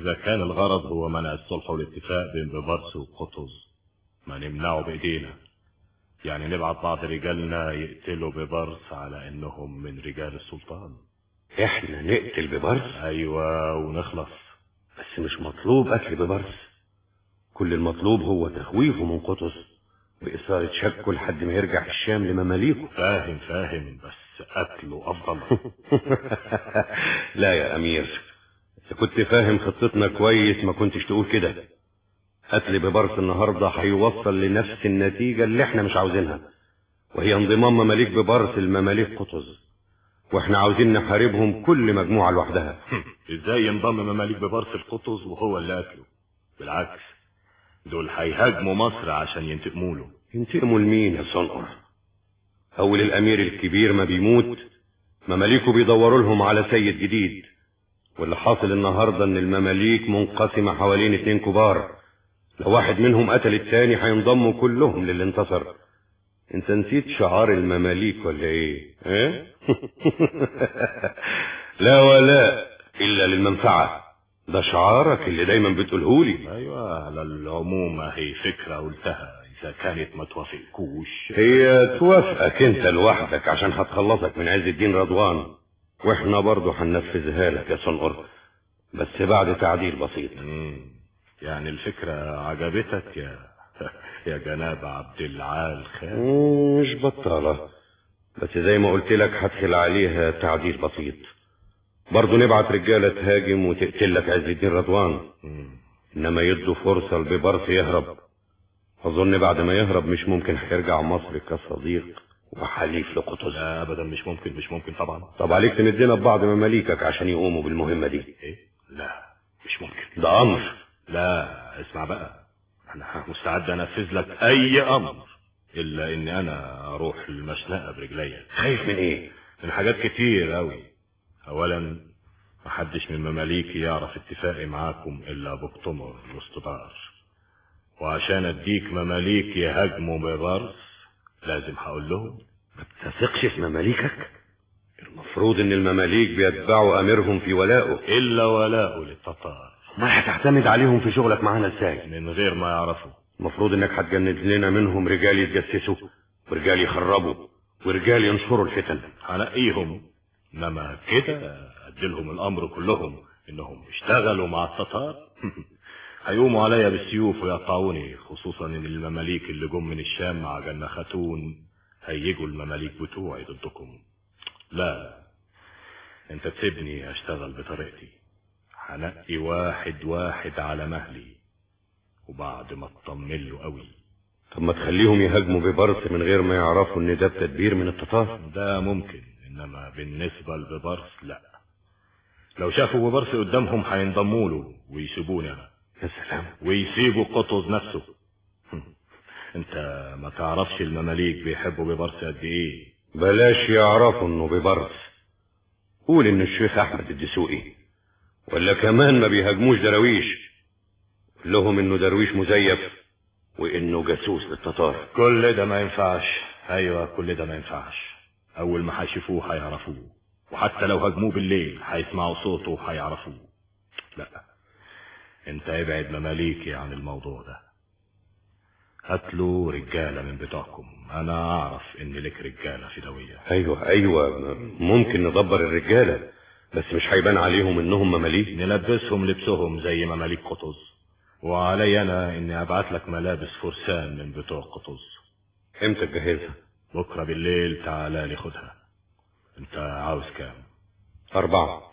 اذا كان الغرض هو منع الصلح والاتفاق بين ببرس وقطز ما نمنعه بايدينا. يعني نبعت بعض رجالنا يقتلوا ببرس على انهم من رجال السلطان. احنا نقتل ببرس؟ ايوه ونخلص. بس مش مطلوب قتل ببرس، كل المطلوب هو تخويفه من قطز بإثارة شكه لحد ما يرجع الشام لمماليكه. فاهم بس قتله افضل. لا يا امير، اذا كنت فاهم خطتنا كويس ما كنتش تقول كده. قتل ببرس النهارده هيوصل لنفس النتيجة اللي احنا مش عاوزينها، وهي انضمام مماليك ببرس لمماليك قطز، واحنا عاوزين نحاربهم كل مجموعة لوحدها. ازاي ينضم مماليك ببرس لقطز وهو اللي قتله؟ بالعكس، دول هيهاجموا مصر عشان ينتقموا له. ينتقموا لمين يا صنقر؟ اول الامير الكبير ما بيموت مماليكه بيدوروا لهم على سيد جديد، واللي حاصل النهارده ان المماليك منقسمة حوالين 2 كبار، لو واحد منهم قتل التاني هينضموا كلهم للي انتصر. انت نسيت شعار المماليك ولا ايه؟ لا ولا الا للمنفعة، ده شعارك اللي دايما بتقولهولي. ايوه، على العموم هي فكرة قلتها، اذا كانت ما توافقكوش. هي توافقك انت لوحدك عشان هتخلصك من عز الدين رضوان، واحنا برضو هننفذها لك يا صنقر، بس بعد تعديل بسيط. يعني الفكرة عجبتك يا جناب عبد العال خان؟ مش بطالة، بس زي ما قلت لك هدخل عليها تعديل بسيط. برضو نبعت رجالة تهاجم وتقتل لك عز الدين رضوان، انما يدوا فرصة لببرس يهرب. اظن بعد ما يهرب مش ممكن هيرجع مصر كصديق وحليف لقطز. لا ابدا، مش ممكن طبعا. طب عليك تمدنا ببعض مماليكك عشان يقوموا بالمهمة دي. ايه؟ لا مش ممكن، ده امر. لا اسمع بقى، انا مستعد انفذ لك اي امر الا اني انا اروح المشنقة برجليا. خايف من ايه؟ من حاجات كتير قوي. اولا، محدش من مماليكي يعرف اتفاقي معاكم الا بكتمر واستدار، وعشان اديك مماليك يهاجموا ببرس لازم هقول لهم. ما بتثقش في مماليكك؟ المفروض ان المماليك بيتبعوا اميرهم في ولائه. الا ولاءه للتتار. ما هتعتمد عليهم في شغلك معانا ازاي؟ من غير ما يعرفوا. المفروض انك هتجند لنا منهم رجال يتجسسوا ورجال يخربوا ورجال ينشروا الفتن. هنقيهم، انما كده اديلهم الامر كلهم انهم اشتغلوا مع التتار. هيقوموا عليا بالسيوف ويقطعوني، خصوصا ان المماليك اللي جم من الشام مع جنة خاتون هيجوا المماليك بتوعي ضدكم. لا، انت تسيبني اشتغل بطريقتي، هنقي واحد على مهلي، وبعد ما اطمن له قوي. طب ما تخليهم يهاجموا ببرس من غير ما يعرفوا ان ده بتدبير من التتار؟ ده ممكن، انما بالنسبة لببرس لا. لو شافوا ببرس قدامهم هينضموا له ويسيبوني انا. يا سلام. ويسيبوا قطز نفسه. انت ما تعرفش المماليك بيحبوا ببرس قد ايه. بلاش يعرفوا انه ببرس، قول ان الشيخ احمد الدسوقي، ولا كمان ما بيهاجموش درويش، قول لهم انه درويش مزيف وانه جاسوس للتتار. كل ده ما ينفعش. ايوه كل ده ما ينفعش. اول ما هيشوفوه هيعرفوه، وحتى لو هاجموه بالليل هيسمعوا صوته وهيعرفوه. لا، انت ابعد مماليكي عن الموضوع ده. هاتلوا رجالة من بتوعكم، انا اعرف ان لك رجالة فدوية. ايوه ممكن ندبر الرجالة، بس مش هيبان عليهم انهم مماليك. نلبسهم لبسهم زي مماليك قطز، وعلي انا اني ابعت لك ملابس فرسان من بتوع قطز. امتى تجهزها؟ بكرة بالليل تعالى لي خدها. انت عاوز كام؟ 4.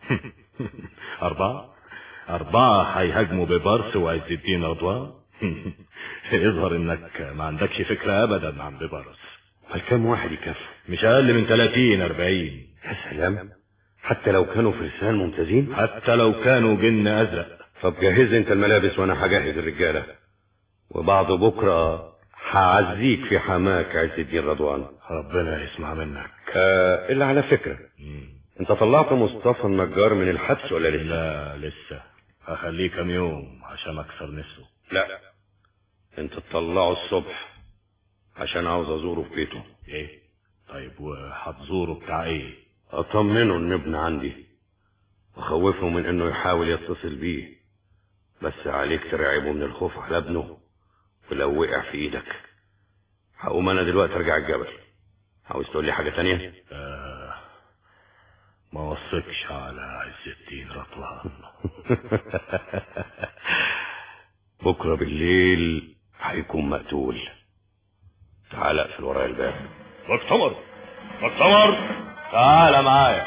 4 هيهاجموا ببرس وعز الدين رضوان. يظهر انك ما عندكش فكرة ابدا عن ببرس. كم واحد يكفي؟ مش اقل من 30-40. يا سلام، حتى لو كانوا فرسان ممتازين؟ حتى لو كانوا جن ازرق. طب جهز انت الملابس وانا هجهز الرجالة، وبعد بكرة هعزيك في حماك عز الدين رضوان. ربنا يسمع منك. اللي على فكرة، انت طلعت مصطفى النجار من الحبس ولا لسه؟ لا لسه، هخليه كام يوم عشان اكسر نفسه. لا، انت تطلعه الصبح عشان عاوز ازوره في بيته. ايه؟ طيب وهتزوره بتاع ايه؟ اطمنه ان ابن عندي، وخوفه من انه يحاول يتصل بيه، بس عليك ترعبه من الخوف على ابنه، ولو وقع في ايدك. هقوم انا دلوقتي ارجع الجبل. عاوز تقول لي حاجة تانية؟ ما وصكش على عز الدين رطوان. بكرة بالليل هيكون مقتول. تعال اقفل ورايا الباب. مؤتمر تعال معايا.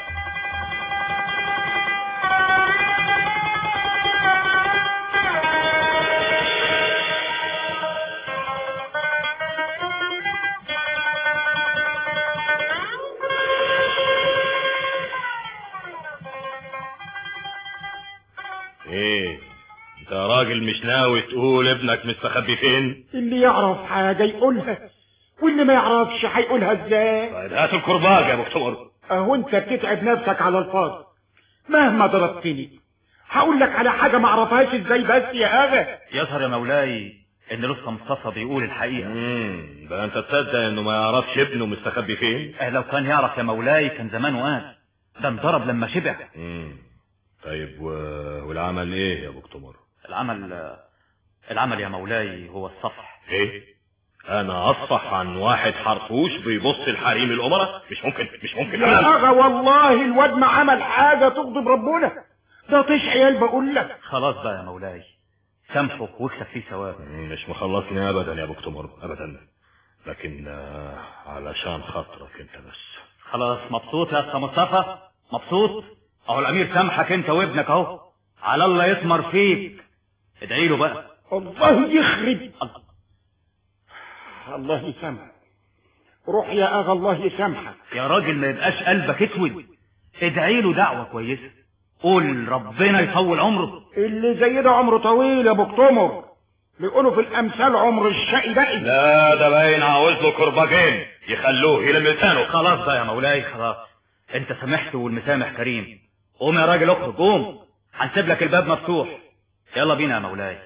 ايه انت يا راجل مش ناوي تقول ابنك مستخبي فين؟ اللي يعرف حاجة يقولها، واللي ما يعرفش هيقولها ازاي؟ طيب هات الكرباج يا مؤتمر. اهو انت بتتعب نفسك على الفاضي. مهما ضربتني هقول لك على حاجة ما اعرفهاش ازاي بس يا اغا. يظهر يا مولاي ان لسه مصطفى بيقول الحقيقة. ده انت تصدق انه ما يعرفش ابنه مستخبي فين؟ لو كان يعرف يا مولاي كان زمانه قال. ده انضرب لما شبع. طيب والعمل ايه يا مؤتمر؟ العمل يا مولاي هو الصفح. ايه؟ انا اصفح عن واحد حرفوش بيبص الحريم الامراء؟ مش ممكن يا اغا والله الواد ما عمل حاجة تغضب ربنا. ده طيش عيال بقول لك. خلاص بقى يا مولاي سامحه واكسب فيه ثواب. مش مخلصني ابدا يا مؤتمر ابدا، لكن علشان خاطرك انت بس. خلاص مبسوط يا اخ مصطفى؟ مبسوط؟ اهو الامير سامحك انت وابنك اهو، على الله يثمر فيك. ادعي له بقى. الله يخرب. الله يسامحك. روح يا اغا الله يسامحك. يا راجل ما يبقاش قلبك اسود. ادعي له دعوة كويسة، قول ربنا يطول عمره. اللي زي ده عمره طويل يا مؤتمر. بيقولوا في الامثال عمر الشقي باقي. لا ده باين عاوز له كرباجين يخلوه يلم لسانه. خلاص بقى يا مولاي خلاص، انت سامحت والمسامح كريم. قوم يا راجل اخرج قوم، هنسيب لك الباب مفتوح. يلا بينا يا مولاي.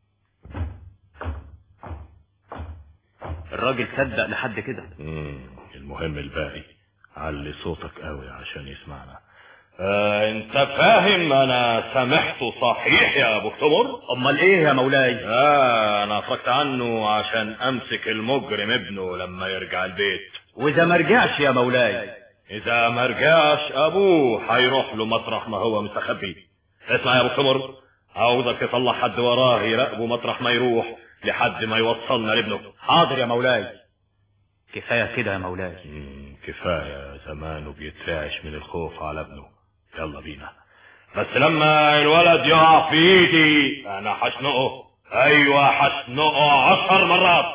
الراجل صدق لحد كده. المهم الباقي علي صوتك قوي عشان يسمعنا. انت فاهم انا سامحته صحيح يا مؤتمر؟ امال ايه يا مولاي؟ انا فرجت عنه عشان امسك المجرم ابنه لما يرجع البيت. واذا ما رجعش يا مولاي؟ اذا ما رجعش ابوه هيروح له مطرح ما هو مستخبي. اسمع يا مؤتمر، عاوزك تطلع حد وراه يراقبه مطرح ما يروح لحد ما يوصلنا لابنه. حاضر يا مولاي. كفايه كده يا مولاي. كفايه، زمانه بيترعش من الخوف على ابنه. يلا بينا، بس لما الولد يقع في ايدي انا هشنقه. ايوه هشنقه 10 مرات.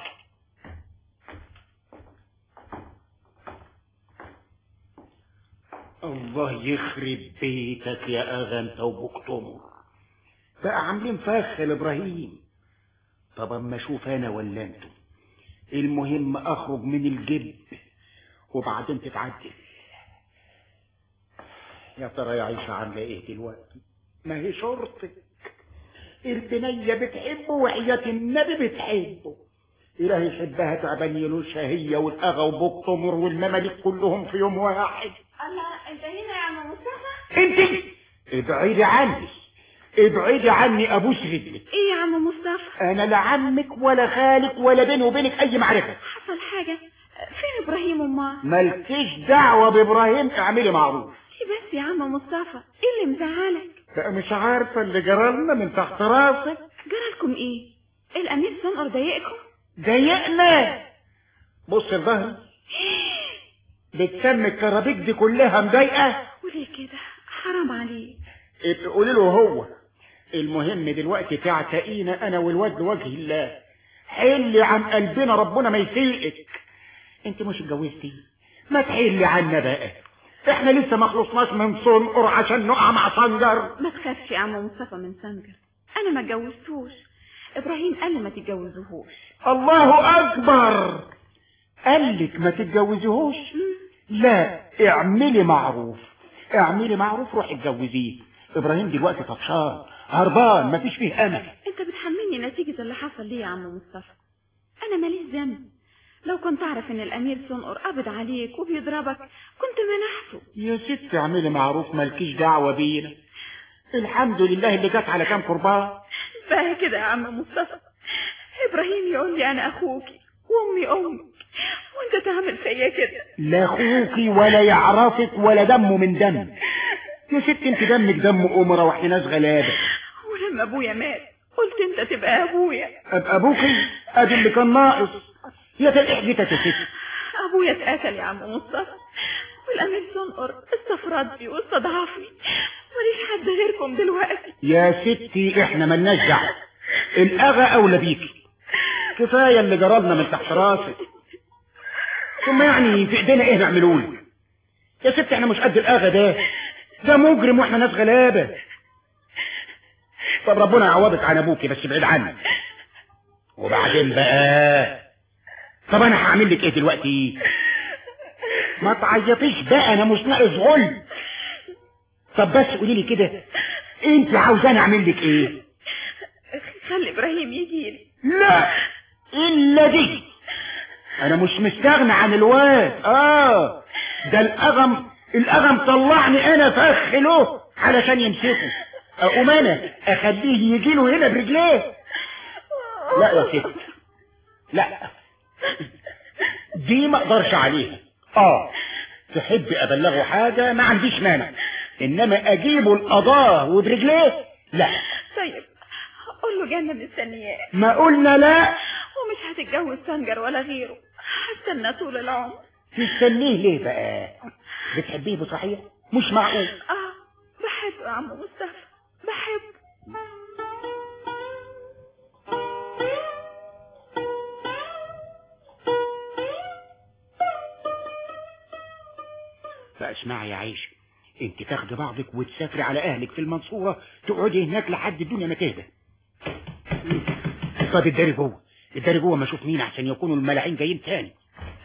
الله يخرب بيتك يا اغا انت ومؤتمر. بقى عاملين فخ لابراهيم. طب اما اشوف انا ولا انتم. المهم اخرج من الجب وبعدين تتعدل. يا ترى يا عيشة عاملة ايه دلوقتي؟ ما هي شرطك. البنية بتحبه وحياة النبي بتحبه. إلهي يحبها تعبانينوشها هي والأغا ومؤتمر والمماليك كلهم في يوم واحد. الله، انت هنا يا عم مصطفى؟ انت ابعدي عني، ابعدي عني ابوس رجلك. ايه يا عم مصطفى؟ انا لا عمك ولا خالك ولا بيني وبينك اي معرفة. حصل حاجة؟ فين ابراهيم امال؟ مالكيش دعوة بابراهيم، اعملي معروف. بس يا عم مصطفى ايه اللي مزعلك؟ بقى مش عارفة اللي جرالنا من تحت راسك. جرالكم ايه؟ الامير سنقر ضايقكم؟ ضايقنا؟ بص الظهر بتسمي الكرابيك دي كلها مضايقة. وليه كده؟ حرام عليك. قولي له هو. المهم دلوقتي تعتقينا انا والواد لوجه الله. حلي عن قلبنا ربنا ما يسيئك. انت مش اتجوزتي؟ ما تحلي عنا بقى. احنا لسه ما خلصناش من صنقر عشان نقع مع سنجر. ما تخافش يا عم مصطفى من سنجر، انا ما اتجوزتوش. ابراهيم قال لي ما تتجوزوهوش. الله اكبر. قال لك ما تتجوزيهوش؟ لا، اعملي معروف، اعملي معروف، روحي اتجوزيه. ابراهيم دلوقتي طفشان هربان ما فيش فيه امل. انت بتحملني نتيجة اللي حصل ليه يا عم مصطفى؟ انا ماليش ذنب. لو كنت اعرف ان الامير سنقر قبض عليك وبيضربك كنت منحته. يا ست اعملي معروف، مالكيش دعوة بينا. الحمد لله اللي جت على كام قربان. كفايه كده يا عم مصطفى. ابراهيم يقول لي انا اخوكي وامي امك، وانت تعمل فيا كده. لا اخوكي ولا يعرفك ولا دمه من دم. يا ست انت دمك دم أمرا واحنا ناس غلابه. ولما ابويا مات قلت انت تبقى ابويا. ابقى ابوكي؟ ادي اللي كان ناقص. يا تلقحتك يا ست. ابويا اتقتل يا عم مصطفى، والامير سنقر استفردني واستضعفني، ماليش حد غيركم دلوقتي. يا ستي احنا ملناش دعوه، الاغا اولى بيكي. كفايه اللي جرالنا من تحت راسك. ثم يعني في ايدينا ايه نعملوله؟ يا ستي احنا مش قد الاغا ده مجرم واحنا ناس غلابه. طب ربنا يعوضك عن ابوكي بس بعيد عني. وبعدين بقى طب انا هعمل لك ايه دلوقتي؟ ما تعيطيش بقى، انا مش ناقص غل. طب بس قولي لي كده، انت عاوزاني اعمل لك ايه؟ خلي ابراهيم يجيلي. لا الا دي، انا مش مستغنى عن الواد. ده الاغم طلعني انا فخ له علشان يمسكه. اقوم انا اخليه يجيله هنا برجليه؟ لا يا ست، لا دي ما اقدرش عليها. تحب ابلغه حاجه ما عنديش مانع، انما اجيبه القضاه وبرجليه لا. طيب قول له جنة مستنياه. ما قلنا لا. ومش هتتجوز سنجر ولا غيره، هستنى طول العمر. تستنيه ليه بقى؟ بتحبيه بصحيح؟ مش معقول. بحبه يا عم مصطفى، بحبه. فاسمعي يا عيشة، انت تاخدي بعضك وتسافري على اهلك في المنصورة، تقعدي هناك لحد الدنيا ما تهدى. طب الداري جوه ما اشوف مين احسن يكونوا الملاعين جايين تاني.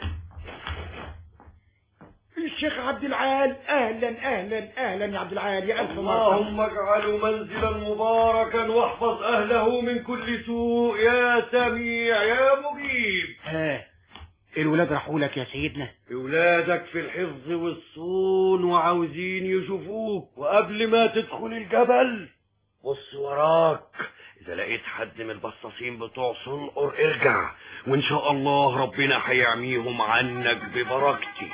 الشيخ عبد العال، اهلا اهلا اهلا يا عبد العال، يا الف مرحبا. اللهم اجعله منزلا مباركا واحفظ اهله من كل سوء يا سميع يا مجيب. الولاد راحوا لك يا سيدنا؟ اولادك في الحفظ والصون وعاوزين يشوفوك، وقبل ما تدخل الجبل بص وراك، اذا لقيت حد من البصاصين بتوع صنقر ارجع، وان شاء الله ربنا هيعميهم عنك ببركتي.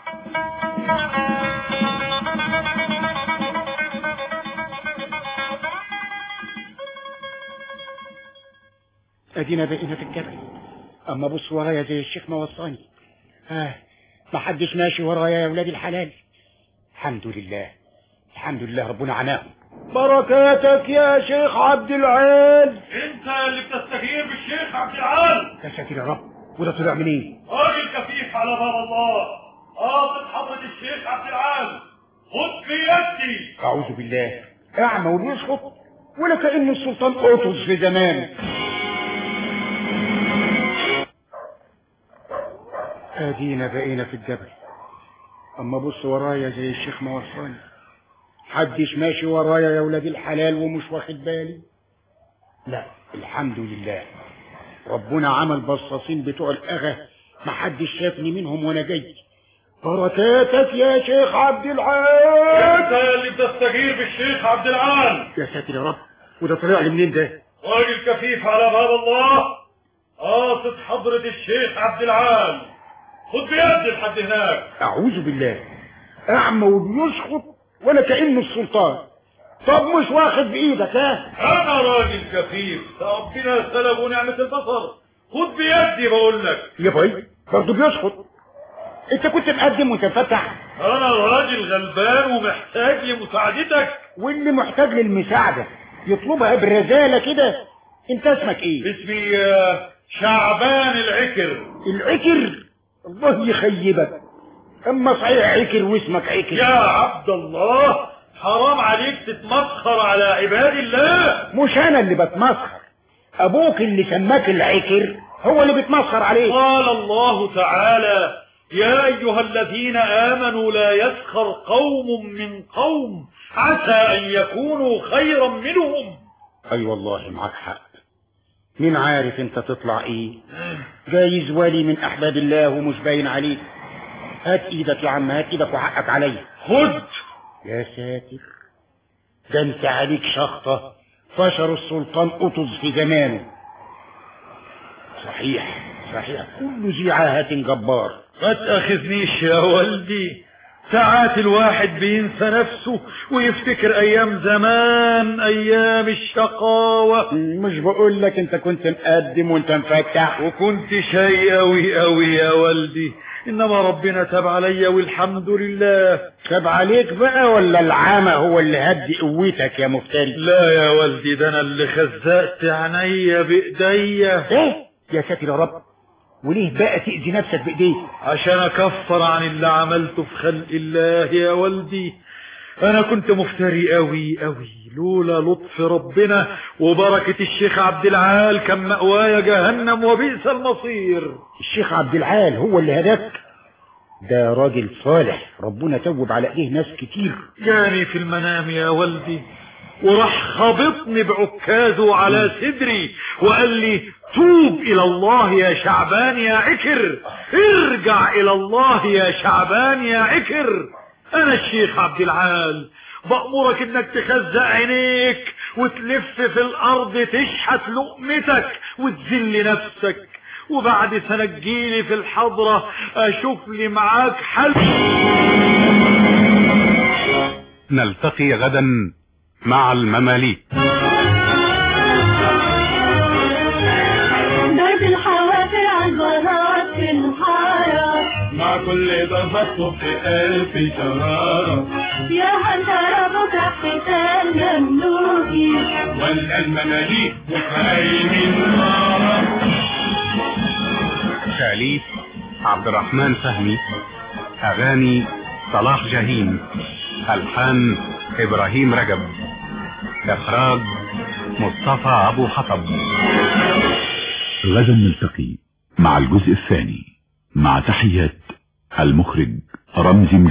ادينا بقينا في الجبل، اما بص ورايا زي الشيخ ما وصاني. ما حدش ماشي ورايا يا ولاد الحلال. الحمد لله الحمد لله، ربنا عناهم. بركاتك يا شيخ عبد العال. انت اللي بتستجير بالشيخ عبد العال؟ يا ساتر يا رب، وده طلع منين؟ راجل كفيف على باب الله، قاصد حضرة الشيخ عبد العال، خد بيدي. اعوذ بالله، اعمى وبيسقط ولا كأن السلطان قطز في زمان. ادينا بقينا في الجبل، اما بص ورايا زي الشيخ ما وصاني. حدش ماشي ورايا يا ولاد الحلال ومش واخد بالي. لا الحمد لله، ربنا عمل بصاصين بتوع الاغا ما حدش شافني منهم وانا جاي. بركاتك يا شيخ عبد العال. انت اللي بتستجير بالشيخ عبد العال. يا ساتر يا رب، وده طلع لي منين ده؟ راجل كفيف على باب الله، قاصد حضرة الشيخ عبد العال، خد بيدي لحد هناك. اعوذ بالله، اعمى وبيسقط ولا كأنه السلطان. طب مش واخد بايدك؟ انا راجل كفيف، ربنا سلب نعمة البصر، خد بيدي بقول لك. يا باي برضه بيسقط. انت كنت مقدم وتفتح. انا راجل غلبان ومحتاج لمساعدتك. واللي محتاج للمساعدة يطلبها برزالة كده. انت اسمك ايه؟ اسمي شعبان العكر. العكر؟ الله يخيبك، اما صحيح عكر واسمك عكر. يا عبد الله حرام عليك تتمسخر على عباد الله. مش انا اللي بتمسخر، ابوك اللي سماك العكر هو اللي بتمسخر عليه. قال الله تعالى: يا ايها الذين امنوا لا يسخر قوم من قوم عسى ان يكونوا خيرا منهم. اي والله معك حق، مين عارف انت تطلع ايه؟ جايز ولي من احباب الله ومش باين عليك. هات ايدك يا عم، هات ايدك وحقك عليا. خد. يا ساتر، ده انت عليك شخطة فشر السلطان قطز في زمانه. صحيح كل ذي عاهة جبار. ما تأخذنيش يا والدي، ساعات الواحد بينسى نفسه ويفتكر ايام زمان، ايام الشقاوة. مش بقول لك انت كنت مقدم وانت مفتح وكنت شيء قوي يا والدي، انما ربنا تاب عليا والحمد لله. تاب عليك بقى ولا العمى هو اللي هدي قوتك يا مفتري؟ لا يا والدي، ده انا اللي خزقت عينيا بايديا. ايه يا ساتر يا رب، وليه بقى تأذي نفسك بايديك؟ عشان اكفر عن اللي عملته في خلق الله يا والدي. انا كنت مفتري قوي لولا لطف ربنا وبركة الشيخ عبد العال كان مأوايا جهنم وبئس المصير. الشيخ عبد العال هو اللي هداك؟ ده راجل صالح، ربنا توب على ايديه ناس كتير. جاني في المنام يا والدي وراح خبطني بعكازه على صدري وقال لي توب الى الله يا شعبان يا عكر، ارجع الى الله يا شعبان يا عكر. انا الشيخ عبد العال بأمرك انك تخزق عينيك وتلف في الارض تشحت لقمتك وتذل نفسك، وبعد سنة تجيلي في الحضرة اشوف لي معاك حل. نلتقي غدا مع المماليك. درب الحوافر عالبنات في الحارة، مع كل ضربة في ألف شرارة، يا هنترى بكرة حسان مملوكي ولا المماليك وخايمين نارة. تأليف عبد الرحمن فهمي، أغاني صلاح جاهين، ألحان إبراهيم رجب، إخراج مصطفى أبو حطب. غدا نلتقي مع الجزء الثاني، مع تحيات المخرج رمزي